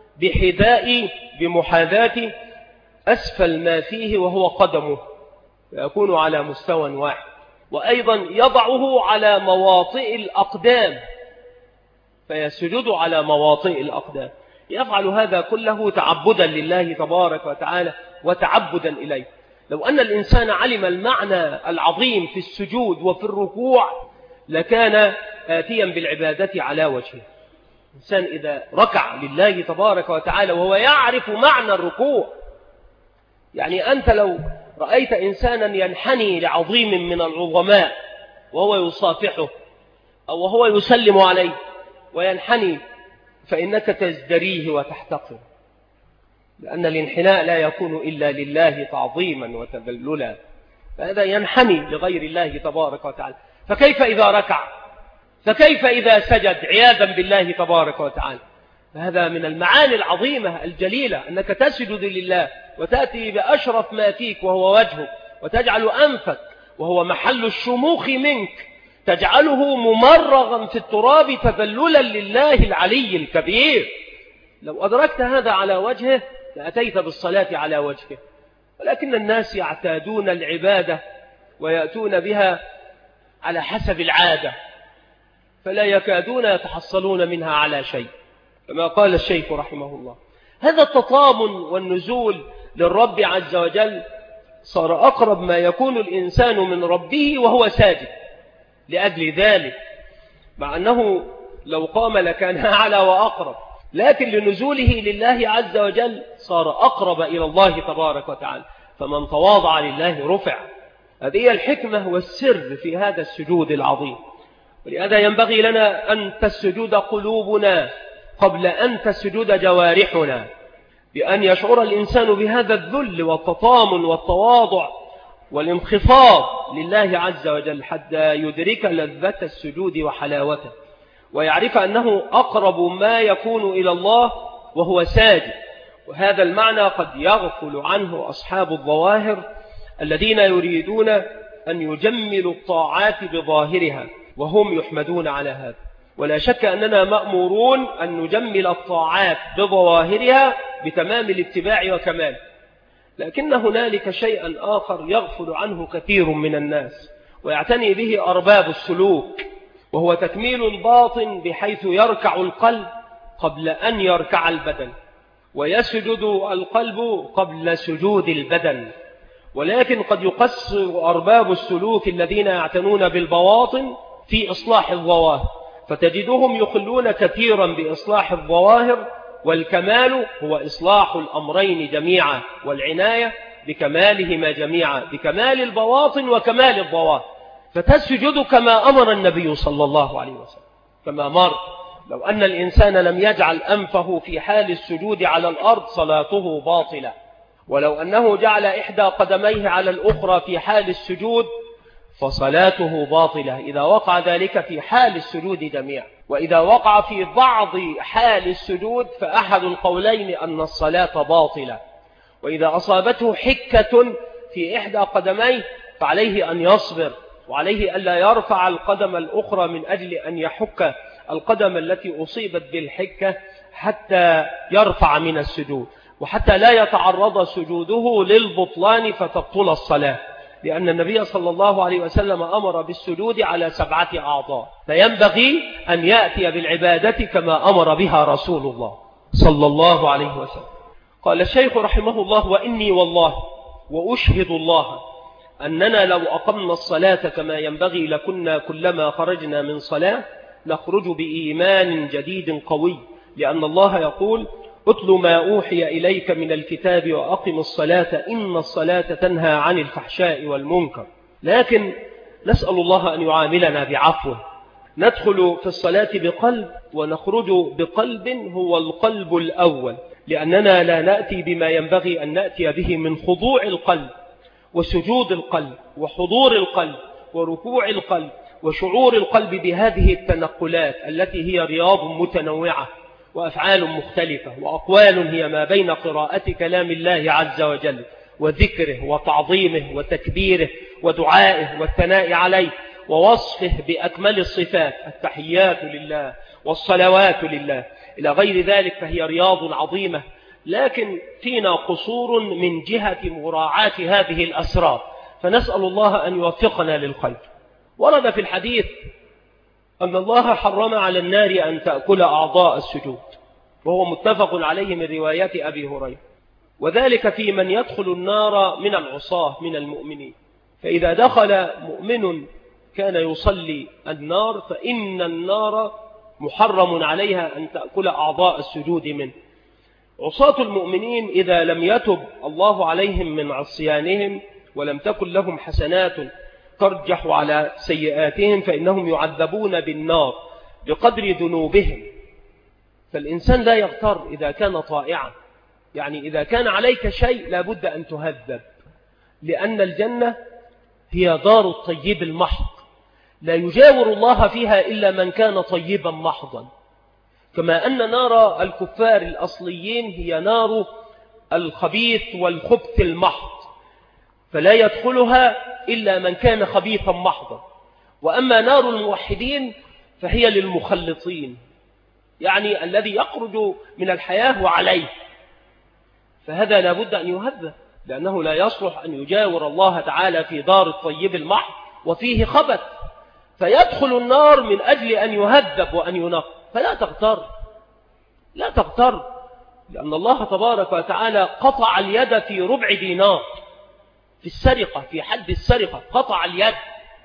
بمحاذاة أسفل ما فيه وهو قدمه، فيكون على مستوى واحد، وأيضا يضعه على مواطئ الأقدام فيسجد على مواطئ الأقدام. يفعل هذا كله تعبدا لله تبارك وتعالى وتعبدا إليه. لو أن الإنسان علم المعنى العظيم في السجود وفي الركوع لكان آتيا بالعبادة على وجهه. الإنسان إذا ركع لله تبارك وتعالى وهو يعرف معنى الركوع، يعني أنت لو رأيت إنسانا ينحني لعظيم من العظماء وهو يصافحه أو وهو يسلم عليه وينحني، فإنك تزدريه وتحتقر، لأن الانحناء لا يكون إلا لله تعظيما وتذللا، فهذا ينحني لغير الله تبارك وتعالى. فكيف إذا ركع؟ فكيف إذا سجد عياذا بالله تبارك وتعالى؟ فهذا من المعاني العظيمة الجليلة، أنك تسجد لله وتأتي بأشرف ما فيك وهو وجهك، وتجعل أنفك وهو محل الشموخ منك تجعله ممرغا في التراب تذللا لله العلي الكبير. لو أدركت هذا على وجهه لأتيت بالصلاة على وجهه، ولكن الناس يعتادون العبادة ويأتون بها على حسب العادة، فلا يكادون يتحصلون منها على شيء، كما قال الشيخ رحمه الله. هذا التطامن والنزول للرب عز وجل صار أقرب ما يكون الإنسان من ربه وهو ساجد، لأجل ذلك مع أنه لو قام لكان أعلى وأقرب، لكن لنزوله لله عز وجل صار أقرب إلى الله تبارك وتعالى، فمن تواضع لله رفع. هذه الحكمة والسر في هذا السجود العظيم، ولهذا ينبغي لنا أن تسجد قلوبنا قبل أن تسجد جوارحنا، بأن يشعر الإنسان بهذا الذل والتطامن والتواضع والانخفاض لله عز وجل حتى يدرك لذة السجود وحلاوته، ويعرف أنه أقرب ما يكون إلى الله وهو ساجد. وهذا المعنى قد يغفل عنه أصحاب الظواهر الذين يريدون أن يجملوا الطاعات بظاهرها، وهم يحمدون على هذا. ولا شك أننا مأمورون أن نجمل الطاعات بظواهرها بتمام الاتباع وكمال، لكن هنالك شيئا آخر يغفل عنه كثير من الناس ويعتني به أرباب السلوك، وهو تكميل الباطن بحيث يركع القلب قبل أن يركع البدن، ويسجد القلب قبل سجود البدن. ولكن قد يقصر أرباب السلوك الذين يعتنون بالبواطن في إصلاح الظواهر، فتجدهم يخلون كثيرا بإصلاح الظواهر، والكمال هو إصلاح الأمرين جميعا والعناية بكمالهما جميعا، بكمال البواطن وكمال الظواهر. فتسجد كما أمر النبي صلى الله عليه وسلم، كما مر لو أن الإنسان لم يجعل أنفه في حال السجود على الأرض صلاته باطلة، ولو أنه جعل إحدى قدميه على الأخرى في حال السجود فصلاته باطلة إذا وقع ذلك في حال السجود جميعا. وإذا وقع في بعض حال السجود فأحد القولين أن الصلاة باطلة. وإذا أصابته حكة في إحدى قدميه فعليه أن يصبر، وعليه ألا يرفع القدم الأخرى من أجل أن يحك القدم التي أصيبت بالحكة حتى يرفع من السجود، وحتى لا يتعرض سجوده للبطلان فتبطل الصلاة، لأن النبي صلى الله عليه وسلم أمر بالسجود على 7 أعضاء، فينبغي أن يأتي بالعبادة كما أمر بها رسول الله صلى الله عليه وسلم. قال الشيخ رحمه الله: وإني والله وأشهد الله أننا لو أقمنا الصلاة كما ينبغي لكنا كلما خرجنا من صلاة نخرج بإيمان جديد قوي، لأن الله يقول: اتل ما أوحي إليك من الكتاب وأقم الصلاة إن الصلاة تنهى عن الفحشاء والمنكر. لكن نسأل الله أن يعاملنا بعفوه، ندخل في الصلاة بقلب ونخرج بقلب هو القلب الأول، لأننا لا نأتي بما ينبغي أن نأتي به من خضوع القلب وسجود القلب وحضور القلب وركوع القلب وشعور القلب بهذه التنقلات التي هي رياض متنوعة وأفعال مختلفة وأقوال هي ما بين قراءة كلام الله عز وجل وذكره وتعظيمه وتكبيره ودعائه والثناء عليه ووصفه بأكمل الصفات، التحيات لله والصلوات لله إلى غير ذلك، فهي رياض عظيمة، لكن فينا قصور من جهة مراعاة هذه الأسرار، فنسأل الله أن يوفقنا للخير. ورد في الحديث أن الله حرم على النار أن تأكل أعضاء السجود، وهو متفق عليه من روايات أبي هريرة، وذلك في من يدخل النار من العصاة من المؤمنين. فإذا دخل مؤمن كان يصلي النار فإن النار محرم عليها أن تأكل أعضاء السجود منه. عصاة المؤمنين إذا لم يتب الله عليهم من عصيانهم ولم تكن لهم حسنات ترجح على سيئاتهم فإنهم يعذبون بالنار بقدر ذنوبهم. فالإنسان لا يغتر إذا كان طائعا، يعني إذا كان عليك شيء لابد أن تهذب، لأن الجنة هي دار الطيب المحض، لا يجاور الله فيها إلا من كان طيبا محضا، كما أن نار الكفار الأصليين هي نار الخبيث والخبث المحض، فلا يدخلها إلا من كان خبيثا محضا. وأما نار الموحدين فهي للمخلطين، يعني الذي يخرج من الحياة وعليه، فهذا لابد أن يهذب، لأنه لا يصلح أن يجاور الله تعالى في دار الطيب المحض وفيه خبث، فيدخل النار من أجل أن يهذب وأن ينقى. فلا تغتر، لا تغتر، لأن الله تبارك وتعالى قطع اليد في ربع دينار في السرقة، في حد السرقة قطع اليد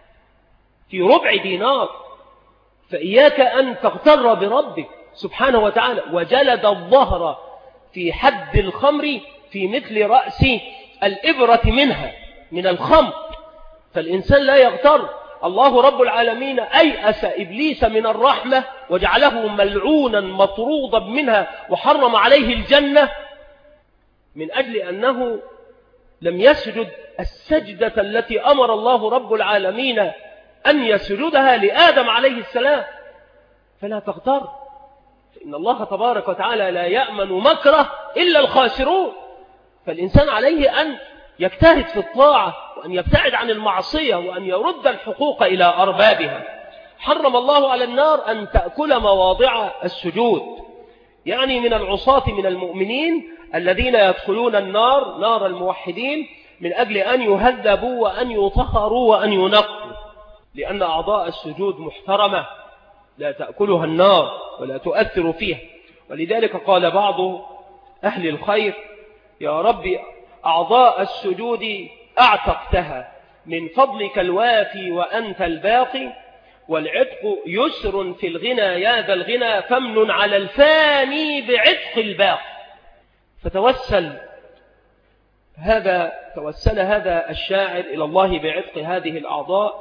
في ربع دينار، فإياك أن تغتر بربك سبحانه وتعالى. وجلد الظهر في حد الخمر في مثل رأس الإبرة منها من الخمر، فالإنسان لا يغتر. الله رب العالمين أيأس إبليس من الرحمة وجعله ملعونا مطرودا منها وحرم عليه الجنة من أجل أنه لم يسجد السجدة التي أمر الله رب العالمين أن يسجدها لآدم عليه السلام. فلا تغتر، فإن الله تبارك وتعالى لا يأمن مكره إلا الخاسرون. فالإنسان عليه أن يجتهد في الطاعة وأن يبتعد عن المعصية وأن يرد الحقوق إلى أربابها. حرم الله على النار أن تأكل مواضع السجود، يعني من العصاة من المؤمنين الذين يدخلون النار نار الموحدين من أجل أن يهذبوا وأن يطهروا وأن ينقوا، لأن أعضاء السجود محترمة لا تأكلها النار ولا تؤثر فيها. ولذلك قال بعض أهل الخير: يا رب أعضاء السجود أعتقتها من فضلك الوافي وأنت الباقي، والعتق يسر في الغنى يا ذا الغنى، فمن على الفاني بعتق الباقي. توسل هذا الشاعر إلى الله بعتق هذه الأعضاء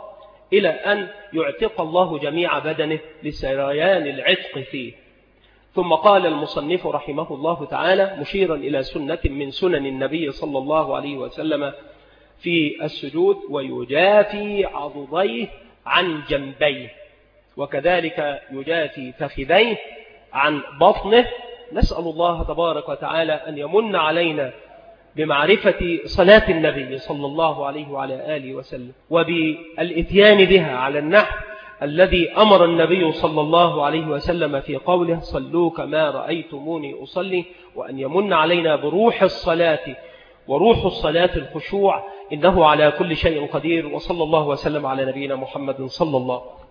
إلى أن يعتق الله جميع بدنه لسريان العتق فيه. ثم قال المصنف رحمه الله تعالى مشيرا إلى سنة من سنن النبي صلى الله عليه وسلم في السجود: ويجافي عضديه عن جنبيه، وكذلك يجافي فخذيه عن بطنه. نسأل الله تبارك وتعالى أن يمن علينا بمعرفة صلاة النبي صلى الله عليه وعلى آله وسلم، وبالإتيان بها على النحو الذي أمر النبي صلى الله عليه وسلم في قوله: صلوا كما رأيتموني أصلي، وأن يمن علينا بروح الصلاة، وروح الصلاة الخشوع، إنه على كل شيء قدير. وصلى الله وسلم على نبينا محمد صلى الله عليه وسلم.